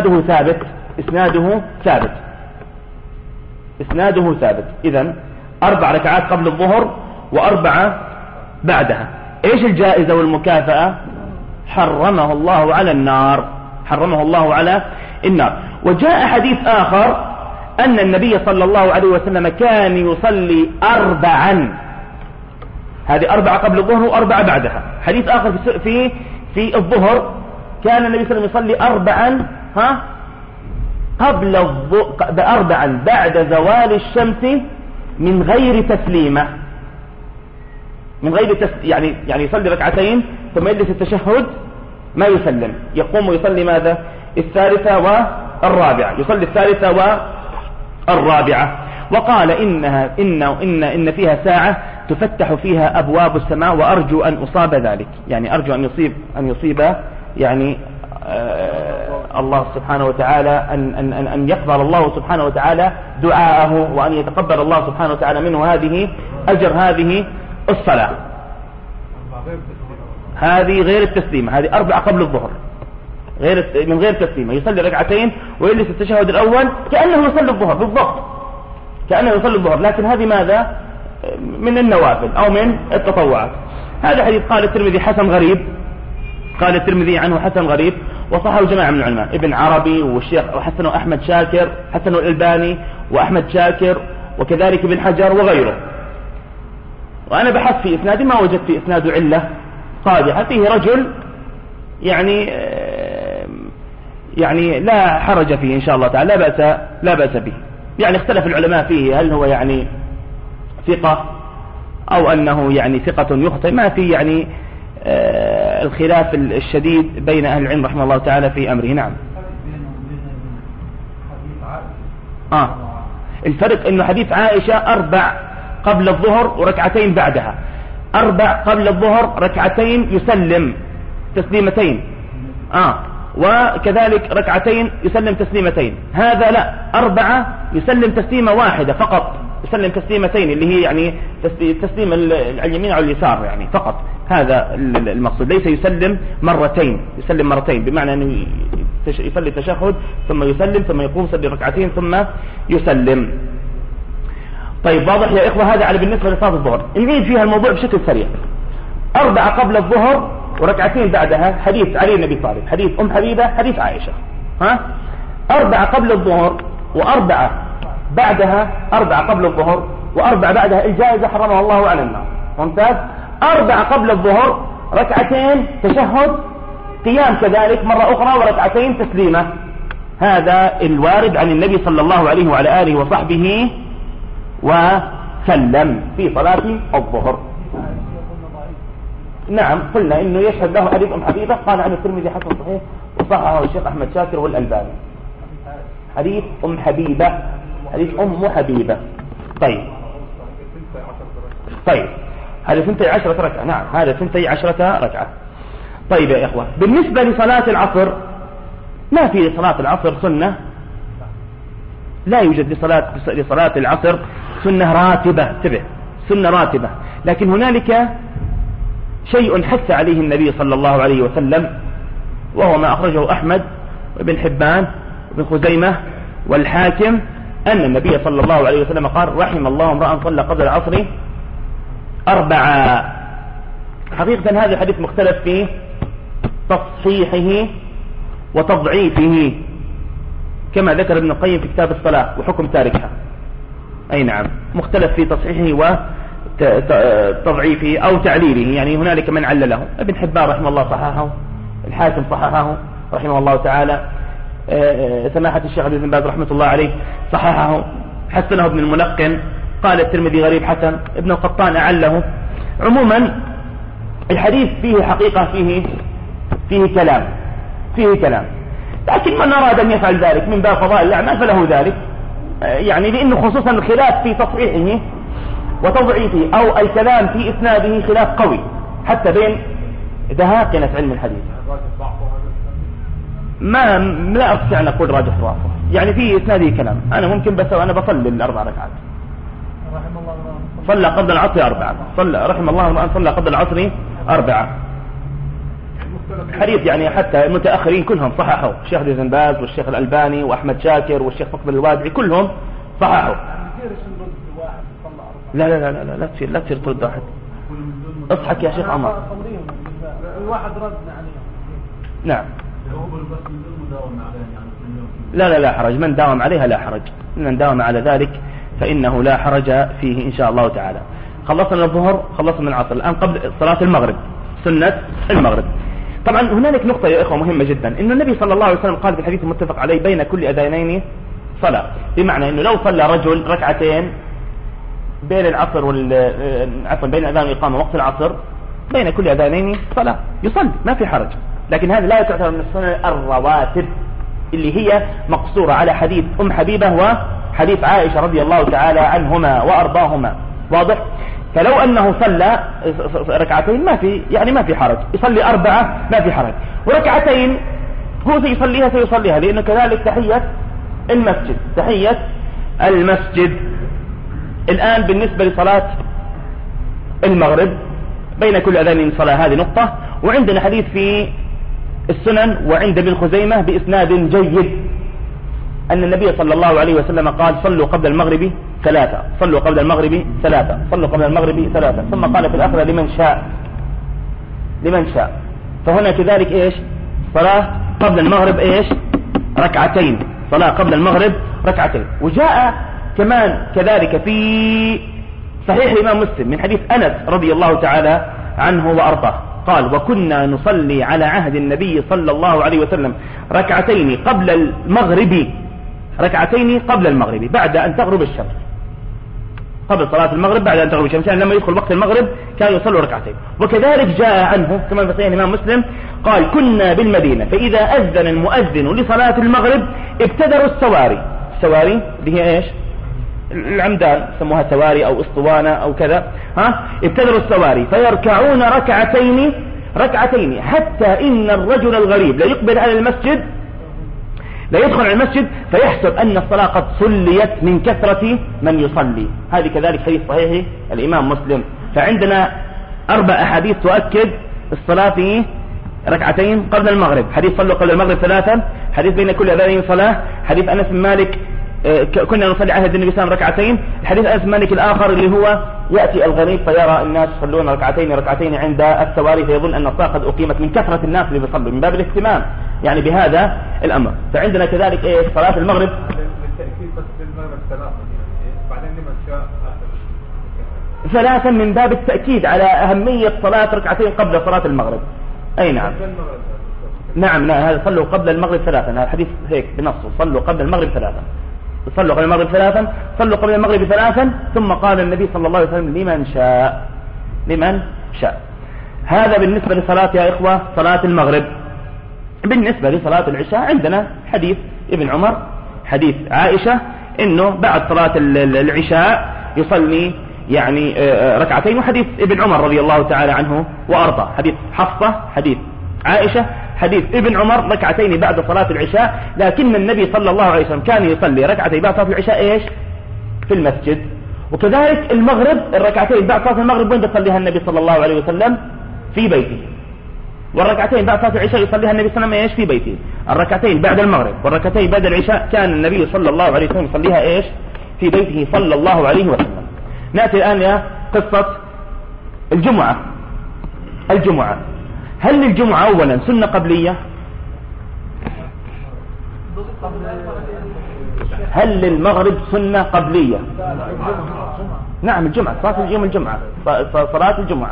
إسناده ثابت. إذن 4 ركعات قبل الظهر و4 بعدها. إيش الجائزة والمكافأة؟ حرمه الله على النار. وجاء حديث آخر أن النبي صلى الله عليه وسلم كان يصلي 4. هذه 4 قبل الظهر و4 بعدها. حديث آخر في الظهر كان النبي صلى الله عليه وسلم يصلي 4 قبل 4 بعد زوال الشمس من غير تسليمة. يعني يصلي ركعتين ثم يجلس التشهد ما يسلم، يقوم ويصلي ماذا؟ 3 والرابعة. يصلي 3 والرابعة. وقال إن فيها ساعة تفتح فيها أبواب السماء، وأرجو أن أصاب ذلك، يعني أرجو أن يصيب يعني الله سبحانه وتعالى، أن يقبل الله سبحانه وتعالى دعاءه، وأن يتقبل الله سبحانه وتعالى منه أجر هذه الصلاة. هذه غير التسليم، هذه 4 قبل الظهر. من غير تسليمة، يصلي ركعتين ويجلس التشهد الأول كأنه يصلي الظهر بالضبط، كأنه يصلي الظهر، لكن هذه ماذا؟ من النوافل أو من التطوعات. هذا حديث قال الترمذي حسن غريب، قال الترمذي عنه حسن غريب، وصححه جماعة من العلماء، ابن عربي والشيخ وحسنه أحمد شاكر، حسنه الألباني وأحمد شاكر وكذلك ابن حجر وغيره. وأنا بحثت في إسناده ما وجدت في إسناده علة قادحة، فيه رجل يعني لا حرج فيه إن شاء الله تعالى، لا بأس به. يعني اختلف العلماء فيه هل هو يعني ثقة أو أنه يعني ثقة يخطئ، ما في يعني الخلاف الشديد بين أهل العلم رحمه الله تعالى في أمره. نعم. الفرق إنه حديث عائشة 4 قبل الظهر وركعتين بعدها، 4 قبل الظهر ركعتين يسلم تسليمتين، وكذلك ركعتين يسلم تسليمتين. هذا لا، 4 يسلم تسليمة واحدة فقط، يسلم تسليمتين اللي هي يعني تسليم على اليمين أو اليسار يعني فقط، هذا المقصود، ليس يسلم مرتين، يسلم مرتين بمعنى أنه يصلي تشهد ثم يسلم ثم يقوم يصلي ركعتين ثم يسلم. طيب واضح يا إخوة؟ هذا على بالنسبة لصلاة الظهر. نعيد فيها الموضوع بشكل سريع. 4 قبل الظهر وركعتين بعدها، حديث علي بن أبي طالب، حديث حبيبة، حديث عائشة. 4 قبل الظهر و4 بعدها، 4 قبل الظهر و4 بعدها الجائزة حرمها الله على النار. ممتاز. 4 قبل الظهر ركعتين تشهد قيام كذلك مرة أخرى وركعتين تسليمة، هذا الوارد عن النبي صلى الله عليه وعلى آله وصحبه وسلم في صلاة الظهر. نعم قلنا إنه يشهد له حديث حبيبة، قال عن الترمذي حسن صحيح وصححه الشيخ أحمد شاكر والألباني. حديث حبيبة، حديث حبيبة. طيب هذا 12 ركعة. نعم هذا 12 ركعة. طيب يا إخوة، بالنسبة لصلاة العصر ما في لصلاة العصر سنة، لا يوجد لصلاة العصر سنة راتبة، سنة راتبة، لكن هنالك شيء حث عليه النبي صلى الله عليه وسلم، وهو ما أخرجه أحمد وابن حبان وابن خزيمة والحاكم، أن النبي صلى الله عليه وسلم قال: رحم الله امرأ صلى قبل العصر 4. حقيقة هذا الحديث مختلف في تصحيحه وتضعيفه، كما ذكر ابن القيم في كتاب الصلاة وحكم تاركها. أي نعم، مختلف في تصحيحه وتضعيفه أو تعليله، يعني هنالك من علله. ابن حبان رحمه الله صححه، الحاكم صححه رحمه الله تعالى، سماحة الشيخ ابن باز رحمة الله عليه صححه، حسنه ابن الملقن، قال الترمذي غريب حسن، ابن القطان أعله. عموما الحديث فيه حقيقة، فيه كلام، لكن من أراد أن يفعل ذلك من باب فضائل الأعمال فله ذلك، يعني لأنه خصوصا الخلاف في تصحيحه وتضعيفه أو الكلام في إسناده خلاف قوي حتى بين دهاقنة علم الحديث. لا أستطيع أن أقول راجح ضعفه، يعني في إسناده كلام. أنا ممكن بس أنا بصلي ال4 ركعات، صلى قبل العصر 4، رحم الله أن صلى قبل العصر 4. حديث يعني حتى المتأخرين كلهم صححوا، الشيخ ابن باز والشيخ الألباني وأحمد شاكر والشيخ فقد الوادعي كلهم صححوا. لا تصير ترد واحد. اضحك يا شيخ عمر. الواحد رد يعني. نعم. لا حرج، من داوم عليها لا حرج، من داوم على ذلك فإنه لا حرج فيه إن شاء الله تعالى. خلصنا الظهر، خلصنا العصر، الآن قبل صلاة المغرب، سنة المغرب. طبعا هنالك نقطة يا إخوة مهمة جدا، إن النبي صلى الله عليه وسلم قال في الحديث المتفق عليه: بين كل أذانين صلاة، بمعنى إنه لو صلى رجل ركعتين بين العصر بين الأذان والإقامة وقت العصر، بين كل أذانين صلاة، يصلي ما في حرج. لكن هذا لا تعتبر من السنن الرواتب اللي هي مقصورة على حديث حبيبة وحديث عائشة رضي الله تعالى عنهما وأرضاهما. واضح؟ فلو أنه صلى ركعتين ما في حرج، يصلي 4 ما في حرج، وركعتين هو سيصليها لأنه كذلك تحية المسجد. الآن بالنسبة لصلاة المغرب بين كل أذان صلاة، هذه نقطة. وعندنا حديث في السنن وعند ابن خزيمة بإسناد جيد أن النبي صلى الله عليه وسلم قال صلوا قبل المغرب 3 صلوا قبل المغرب 3 صلوا قبل المغرب 3 ثم قال في الآخرة لمن شاء. فهنا كذلك إيش صلاة قبل المغرب إيش ركعتين، صلاة قبل المغرب ركعتين. وجاء كمان كذلك في صحيح الإمام مسلم من حديث أنس رضي الله تعالى عنه وأرضاه قال وكنا نصلي على عهد النبي صلى الله عليه وسلم ركعتين قبل المغرب بعد أن تغرب الشمس، قبل صلاة المغرب بعد أن تغرب الشمس، يعني لما يدخل وقت المغرب كانوا يصلوا ركعتين. وكذلك جاء عنه كما في صحيح الإمام مسلم قال كنا بالمدينة فإذا أذن المؤذن لصلاة المغرب ابتدروا السواري به إيش العمدان سموها سواري أو اسطوانة أو كذا ابتدروا السواري فيركعون ركعتين حتى إن الرجل الغريب لا يقبل على المسجد لا يدخل على المسجد فيحسب أن الصلاة قد صليت من كثرة من يصلي. هذه كذلك حديث صحيح الإمام مسلم. فعندنا 4 أحاديث تؤكد الصلاة في ركعتين قبل المغرب. حديث صلوا قبل المغرب 3، حديث بين كل أذانين صلاة، حديث أنس بن مالك كنا نصلي عهد النبي صلى الله عليه وسلم ركعتين، الحديث أنس بن مالك الآخر اللي هو يأتي الغريب فيرى الناس يصلون ركعتين عند السواري فيظن أن الصلاة قد أقيمت من كثرة الناس اللي بيصلوا من باب الاهتمام يعني بهذا الأمر. فعندنا كذلك إيه صلاة المغرب بالتأكيد بس في المغرب 3 بعدين لمن شاء 3 من باب التأكيد على أهمية صلاة ركعتين قبل صلاة المغرب. أي نعم هذا صلوا قبل المغرب 3، هذا الحديث هيك بنصه صلوا قبل المغرب 3 صلوا قبل المغرب 3 صلوا قبل المغرب 3 ثم قال النبي صلى الله عليه وسلم لمن شاء. هذا بالنسبة لصلاة يا إخوة صلاة المغرب. بالنسبة لصلاة العشاء عندنا حديث ابن عمر حديث عائشة إنه بعد صلاة العشاء يصلي يعني ركعتين، وحديث ابن عمر رضي الله تعالى عنه وأرضاه، حديث حفصة حديث عائشة حديث ابن عمر ركعتين بعد صلاة العشاء. لكن النبي صلى الله عليه وسلم كان يصلي ركعتين بعد صلاة العشاء إيش في المسجد. وكذلك المغرب الركعتين بعد صلاة المغرب وين يصليها النبي صلى الله عليه وسلم في بيته، والركعتين بعد صلاة العشاء يصليها النبي صلى الله عليه وسلم إيش في بيته. الركعتين بعد المغرب والركعتين بعد العشاء كان النبي صلى الله عليه وسلم يصليها إيش في بيته صلى الله عليه وسلم. نأتي الآن يا قصة الجمعة. هل الجمعة أولا سنة قبلية؟ هل للمغرب سنة قبلية؟ نعم الجمعة صلاة يوم الجمعة صلاة الجمعة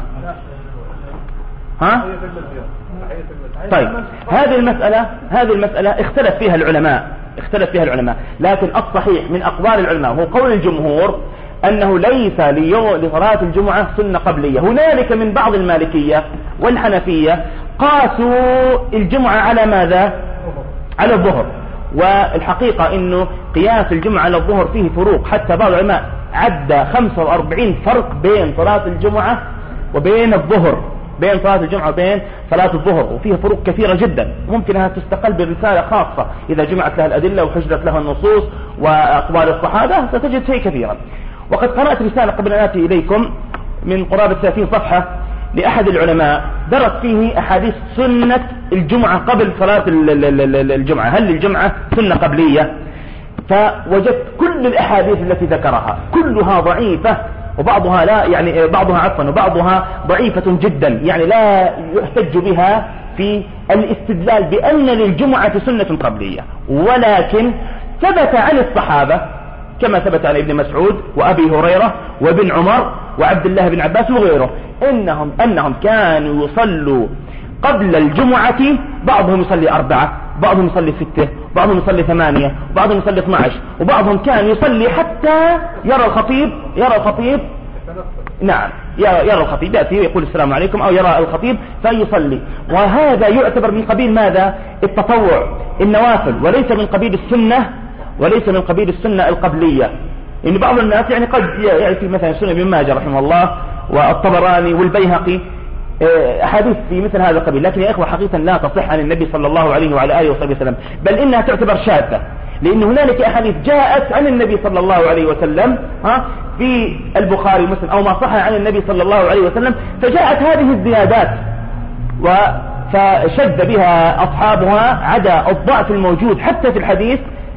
طيب هذه المسألة اختلف فيها العلماء لكن الصحيح من أقوال العلماء هو قول الجمهور أنه ليس لصلاة الجمعة سنة قبلية. هنالك من بعض المالكية والحنفية قاسوا الجمعة على ماذا؟ على الظهر. والحقيقة أنه قياس الجمعة على الظهر فيه فروق، حتى بعض العلماء عدى 45 فرق بين صلاة الجمعة وبين الظهر، بين صلاة الجمعة وبين صلاة الظهر، وفيها فروق كثيرة جدا ممكن أنها تستقل برسالة خاصة إذا جمعت لها الأدلة وحجرت لها النصوص وأقوال الصحابة ستجد شيء كثيرا. وقد قرأت رسالة قبل أن آتي إليكم من قرابة 30 صفحة لأحد العلماء درس فيه أحاديث سنة الجمعة قبل صلاة الجمعة، هل الجمعة سنة قبلية؟ فوجدت كل الأحاديث التي ذكرها كلها ضعيفة، وبعضها لا يعني بعضها عفوا وبعضها ضعيفة جدا، يعني لا يحتج بها في الاستدلال بأن للجمعة سنة قبلية. ولكن ثبت عن الصحابة كما ثبت عن ابن مسعود وأبي هريرة وابن عمر وعبد الله بن عباس وغيره أنهم كانوا يصلوا قبل الجمعة، بعضهم يصلي 4، بعضهم يصلي 6، بعضهم يصلي 8، بعضهم يصلي 12، وبعضهم كان يصلي حتى يرى الخطيب نعم يرى الخطيب يأتي ويقول السلام عليكم أو يرى الخطيب فيصلي. وهذا يعتبر من قبيل ماذا؟ التطوع النوافل، وليس من قبيل السنة القبلية. إن بعض الناس يعني قد يأتي مثلا سنة ابن ماجه رحمه الله والطبراني والبيهقي أحاديث في مثل هذا القبيل، لكن يا إخوة حقيقة لا تصح عن النبي صلى الله عليه وعلى آله وصحبه وسلم، بل إنها تعتبر شاذة، لأن هنالك أحاديث جاءت عن النبي صلى الله عليه وسلم في البخاري ومسلم أو ما صح عن النبي صلى الله عليه وسلم، فجاءت هذه الزيادات. فشد بها أصحابها عدا الضعف الموجود حتى في الحديث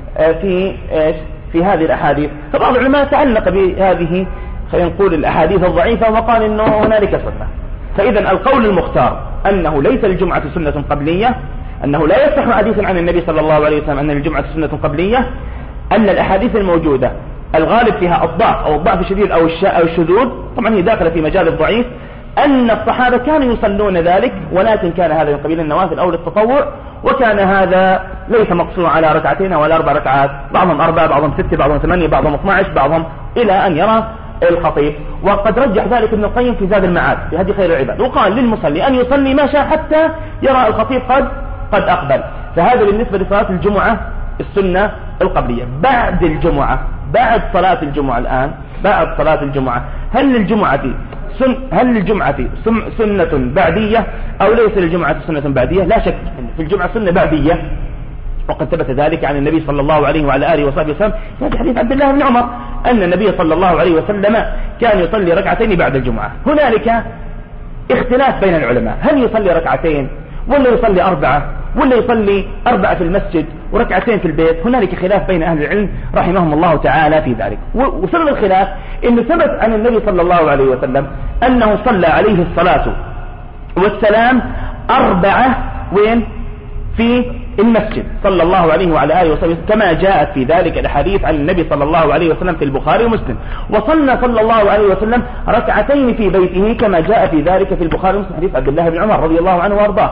في هذه الأحاديث. فبعض العلماء تعلق بهذه خلينا نقول الأحاديث الضعيفة وقال إنه هنالك سنة. فإذا القول المختار أنه ليس للجمعة سنة قبلية، أنه لا يصح حديث عن النبي صلى الله عليه وسلم أن للجمعة سنة قبلية، أن الأحاديث الموجودة الغالب فيها الضعف أو الضعف الشديد أو الشذوذ، طبعا هي داخلة في مجال الضعيف، أن الصحابة كانوا يصلون ذلك، ولكن كان هذا من قبيل النوافل أو للتطوع، وكان هذا ليس مقصورا على ركعتين ولا 4 ركعات، بعضهم 4 بعضهم 6 بعضهم 8 بعضهم 12 بعضهم إلى أن يرى الخطيب. وقد رجح ذلك ابن القيم في زاد المعاد في هدي خير العباد، وقال للمصلي أن يصلي ما شاء حتى يرى الخطيب قد أقبل. فهذا بالنسبة لصلاة الجمعة السنة القبلية. بعد الجمعة، بعد صلاة الجمعة الآن، بعد صلاة الجمعة، هل للجمعة سنة بعدية أو ليس للجمعة سنة بعدية؟ لا شك في الجمعة سنة بعدية، وقد ثبت ذلك عن النبي صلى الله عليه وعلى آله وصحبه وسلم في حديث عبد الله بن عمر أن النبي صلى الله عليه وسلم كان يصلي ركعتين بعد الجمعة. هنالك اختلاف بين العلماء، هل يصلي ركعتين ولا يصلي 4 ولا يصلي 4 في المسجد وركعتين في البيت؟ هنالك خلاف بين أهل العلم رحمهم الله تعالى في ذلك. وسبب الخلاف إنه ثبت عن النبي صلى الله عليه وسلم أنه صلى عليه الصلاة والسلام 4 وين؟ في المسجد صلى الله عليه وعلى آله وسلم، كما جاءت في ذلك الحديث عن النبي صلى الله عليه وسلم في البخاري ومسلم. وصلى صلى الله عليه وسلم ركعتين في بيته كما جاء في ذلك في البخاري ومسلم حديث عبد الله بن عمر رضي الله عنه وارضاه.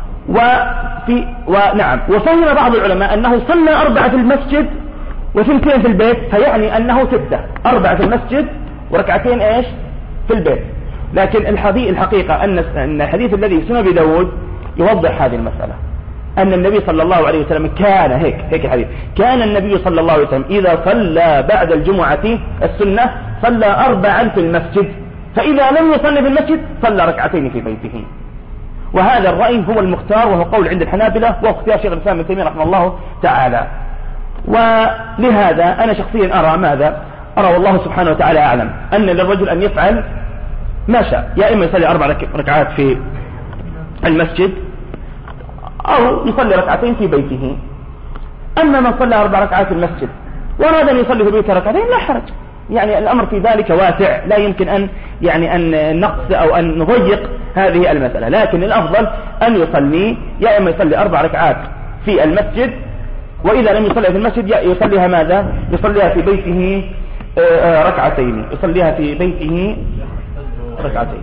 وفهم بعض العلماء أنه صلى 4 في المسجد و2 في البيت، فيعني أنه 6، 4 في المسجد وركعتين إيش في البيت. لكن الحقيقة أن الحديث الذي سنة بداود يوضح هذه المسألة، أن النبي صلى الله عليه وسلم كان هيك الحديث، كان النبي صلى الله عليه وسلم إذا صلى بعد الجمعة السنة صلى 4 في المسجد، فإذا لم يصلي في المسجد صلى ركعتين في بيته. وهذا الرأي هو المختار، وهو قول عند الحنابلة واختيار شيخ الإسلام ابن تيمية رحمه الله تعالى. ولهذا أنا شخصيا أرى ماذا؟ أرى والله سبحانه وتعالى أعلم أن للرجل أن يفعل ما شاء، يا إما يصلي 4 ركعات في المسجد أو يصلي ركعتين في بيته. أما من صلى 4 ركعات في المسجد وأراد أن يصلي في بيته ركعتين لا حرج، يعني الأمر في ذلك واسع، لا يمكن أن نقص أو أن نضيق هذه المسألة. لكن الأفضل أن يصلي يا إما يصلي 4 ركعات في المسجد، وإذا لم يصلي في المسجد يصليها ماذا؟ يصليها في بيته ركعتين، يصليها في بيته ركعتين.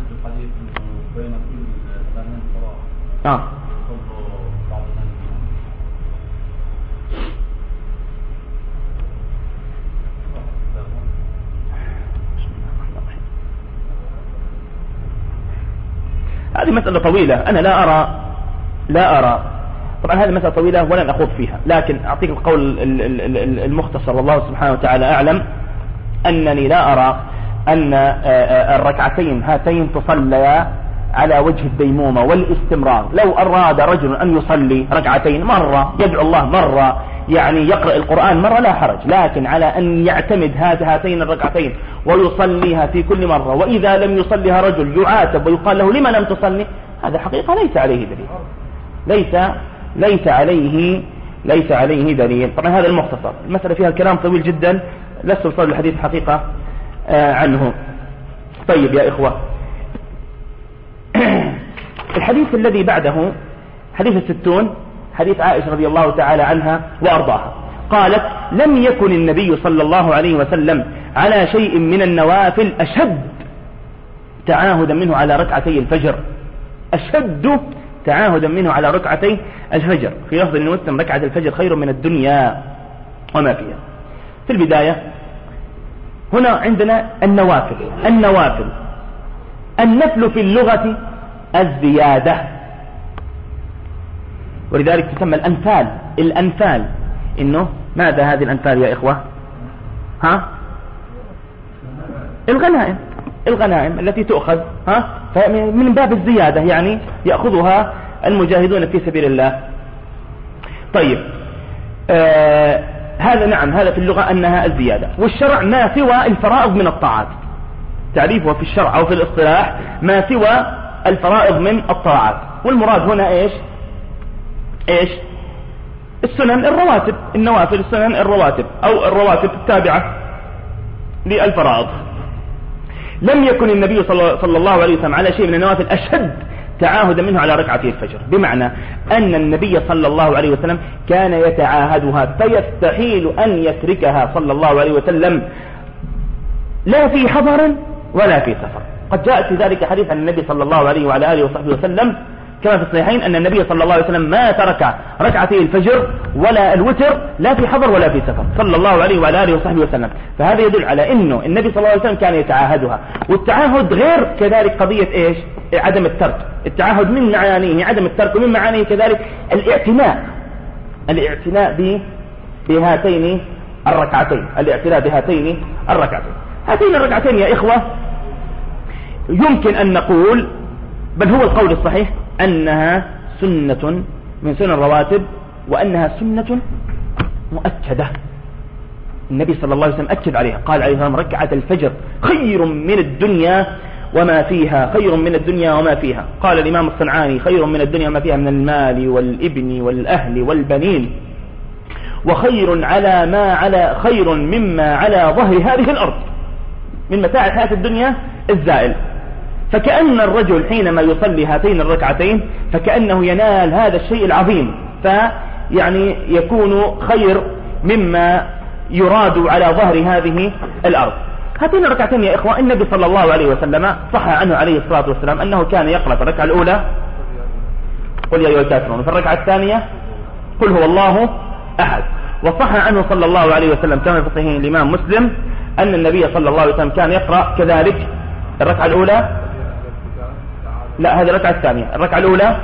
هذه مسألة طويلة، أنا لا أرى طبعا هذه مسألة طويلة ولن أخوض فيها، لكن أعطيك القول المختصر والله سبحانه وتعالى أعلم، أنني لا أرى أن الركعتين هاتين تصليا على وجه الديمومة والاستمرار. لو أراد رجل أن يصلي ركعتين مرة يدعو الله مرة، يعني يقرأ القرآن مرة، لا حرج، لكن على أن يعتمد هاتين الركعتين ويصليها في كل مرة، وإذا لم يصليها رجل يعاتب ويقال له لما لم تصلي، هذا حقيقة ليس عليه دليل، ليس عليه دليل. طبعا هذا المختصر، المسألة فيها الكلام طويل جدا، لست وصل الحديث حقيقة عنه. طيب يا إخوة، الحديث الذي بعده حديث 60 حديث عائشة رضي الله تعالى عنها وأرضاها، قالت: لم يكن النبي صلى الله عليه وسلم على شيء من النوافل أشد تعاهدا منه على ركعتي الفجر، أشد تعاهدا منه على ركعتي الفجر. في لفظ المسلم: ركعة الفجر خير من الدنيا وما فيها. في البداية هنا عندنا النوافل. النفل في اللغة الزيادة، ولذلك تسمى الأنفال. إنه ماذا هذه الأنفال يا إخوة؟ الغنائم التي تؤخذ من باب الزيادة، يعني يأخذها المجاهدون في سبيل الله. طيب، هذا في اللغة أنها الزيادة. والشرع ما سوى الفرائض من الطاعات، تعريفها في الشرع أو في الاصطلاح ما سوى الفرائض من الطاعات. والمراد هنا إيش السنن الرواتب، النوافل السنن الرواتب أو الرواتب التابعة للفرائض. لم يكن النبي صلى الله عليه وسلم على شيء من النوافل أشد تعاهدا منه على ركعتي الفجر، بمعنى أن النبي صلى الله عليه وسلم كان يتعاهدها، فيستحيل أن يتركها صلى الله عليه وسلم لا في حضر ولا في سفر. قد جاءت في ذلك حديث عن النبي صلى الله عليه وعلى آله وصحبه وسلم كما في الصحيحين أن النبي صلى الله عليه وسلم ما ترك ركعتي الفجر ولا الوتر لا في حضر ولا في سفر صلى الله عليه وعلى آله وصحبه وسلم. فهذا يدل على أنه النبي صلى الله عليه وسلم كان يتعاهدها، والتعاهد غير كذلك قضية عدم الترك. التعاهد من معانيه عدم الترك، ومن معانيه كذلك الاعتناء بهاتين الركعتين، هاتين الركعتين يا إخوة يمكن أن نقول، بل هو القول الصحيح، أنها سنة من سنن الرواتب، وأنها سنة مؤكدة. النبي صلى الله عليه وسلم أكد عليها، قال عليه السلام: ركعة الفجر خير من الدنيا وما فيها، خير من الدنيا وما فيها. قال الإمام الصنعاني: خير من الدنيا وما فيها من المال والابن والأهل والبنين، وخير خير مما على ظهر هذه الأرض من متاع الحياة الدنيا الزائل. فكأن الرجل حينما يصلي هاتين الركعتين فكأنه ينال هذا الشيء العظيم، فيعني يكون خير مما يراد على ظهر هذه الأرض. هاتين الركعتين يا إخوة النبي صلى الله عليه وسلم صح عنه عليه الصلاة والسلام أنه كان يقرأ في الركعة الأولى قل يا أيها الكافرون، وفي الركعة الثانية قل هو الله أحد. وصح عنه صلى الله عليه وسلم كما في صحيح الإمام مسلم أن النبي صلى الله عليه وسلم كان يقرأ كذلك الركعة الأولى، لا هذه الركعة الثانية، الركعة الأولى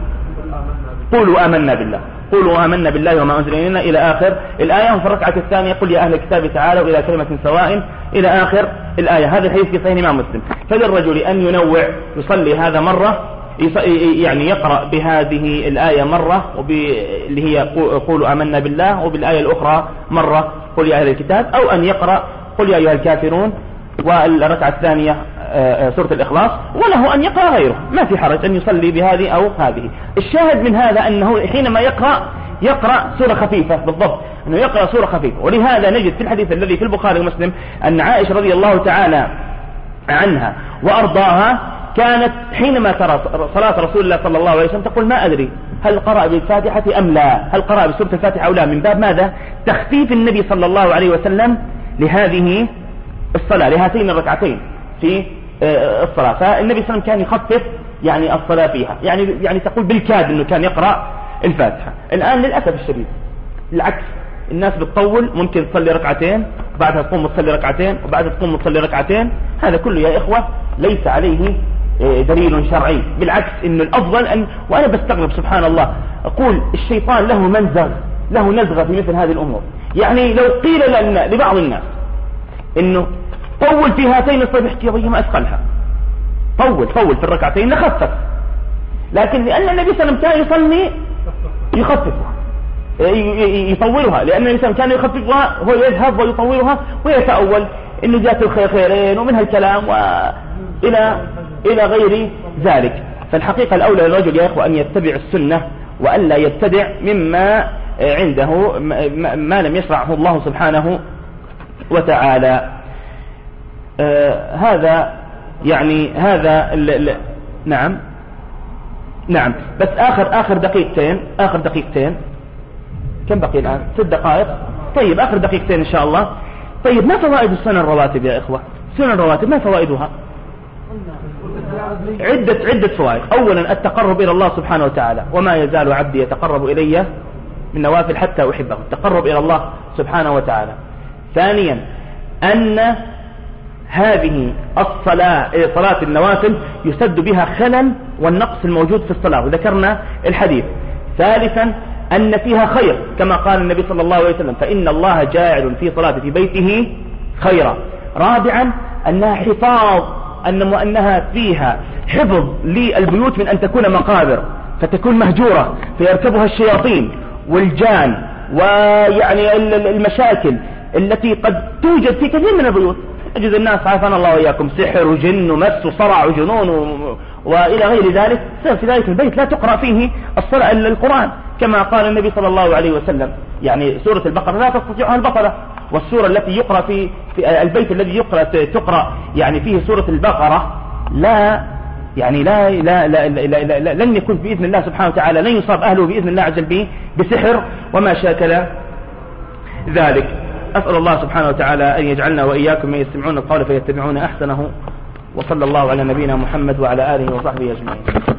قولوا آمنا بالله وما أنزل إلينا إلى آخر الآية، وفي الركعة الثانية قل يا أهل الكتاب تعالوا إلى كلمة سواء إلى آخر الآية. هذا الحديث في صحيح الإمام مسلم. فللرجل أن ينوع، يصلي هذا مرة، يعني يقرأ بهذه الآية مرة اللي هي قولوا آمنا بالله، وبالآية الأخرى مرة قل يا أهل الكتاب، أو أن يقرأ قل يا أيها الكافرون والركعة الثانية سورة الإخلاص، وله أن يقرأ غيره، ما في حرج أن يصلي بهذه أو هذه. الشاهد من هذا أنه حينما يقرأ سورة خفيفة، بالضبط أنه يقرأ سورة خفيفة. ولهذا نجد في الحديث الذي في البخاري ومسلم أن عائشة رضي الله تعالى عنها وأرضاها كانت حينما ترى صلاة رسول الله صلى الله عليه وسلم تقول: ما أدري هل قرأ بالفاتحة أم لا، هل قرأ بسورة الفاتحة أو لا، من باب ماذا؟ تخفيف النبي صلى الله عليه وسلم لهذه الصلاة، لهاتين الركعتين في الصلاة. فالنبي صلى الله عليه وسلم كان يخفف يعني الصلاة فيها، يعني تقول بالكاد أنه كان يقرأ الفاتحة. الآن للأسف الشديد العكس، الناس بتطول، ممكن تصلي ركعتين وبعدها تقوم وتصلي ركعتين وبعدها تقوم وتصلي ركعتين. هذا كله يا إخوة ليس عليه دليل شرعي، بالعكس إنه الأفضل وأنا بستغرب سبحان الله، أقول الشيطان له نزغة في مثل هذه الأمور. يعني لو قيل لبعض الناس إنه طول في هاتين الصلاة، يحكي يا ما أثقلها، طول في الركعتين نخفف، لكن لأن النبي صلى الله عليه وسلم كان يصلي يخففها يطولها، لأن النبي صلى الله عليه وسلم كان يخففها، هو يذهب ويطولها ويتأول إنه جاءت الخيرين ومنها الكلام إلى غير ذلك. فالحقيقة الأولى للرجل يا إخوة أن يتبع السنة وألا يبتدع مما عنده ما لم يشرعه الله سبحانه وتعالى. هذا يعني نعم بس آخر دقيقتين كم بقي الآن؟ 6 دقائق. طيب آخر دقيقتين إن شاء الله. طيب ما فوائد السنن الرواتب يا إخوة؟ سنن الرواتب ما فوائدها؟ عدة فوائد. أولا التقرب إلى الله سبحانه وتعالى، وما يزال عبدي يتقرب إلي من نوافل حتى أحبه، التقرب إلى الله سبحانه وتعالى. ثانيا أن هذه صلاة النوافل يسد بها خلل والنقص الموجود في الصلاة، وذكرنا الحديث. ثالثا أن فيها خير كما قال النبي صلى الله عليه وسلم: فإن الله جاعل في صلاة في بيته خيرا. رابعا أنها فيها حفظ للبيوت من أن تكون مقابر فتكون مهجورة فيركبها الشياطين والجان، ويعني المشاكل التي قد توجد في كثير من البيوت. تجد الناس عافانا الله وإياكم سحر وجن ومس وصرع وجنون وإلى غير ذلك، في ذلك البيت لا تقرأ فيه الصلاة إلا القرآن، كما قال النبي صلى الله عليه وسلم. يعني سورة البقرة لا تستطيعها البقرة، والسورة التي يقرأ في البيت الذي تقرأ يعني فيه سورة البقرة لا يعني لا لا لا لا لا لا لن يكون بإذن الله سبحانه وتعالى، لن يصاب أهله بإذن الله عز وجل بسحر وما شاكل ذلك. أسأل الله سبحانه وتعالى أن يجعلنا وإياكم من يستمعون القول فيتبعون أحسنه، وصلى الله على نبينا محمد وعلى آله وصحبه أجمعين.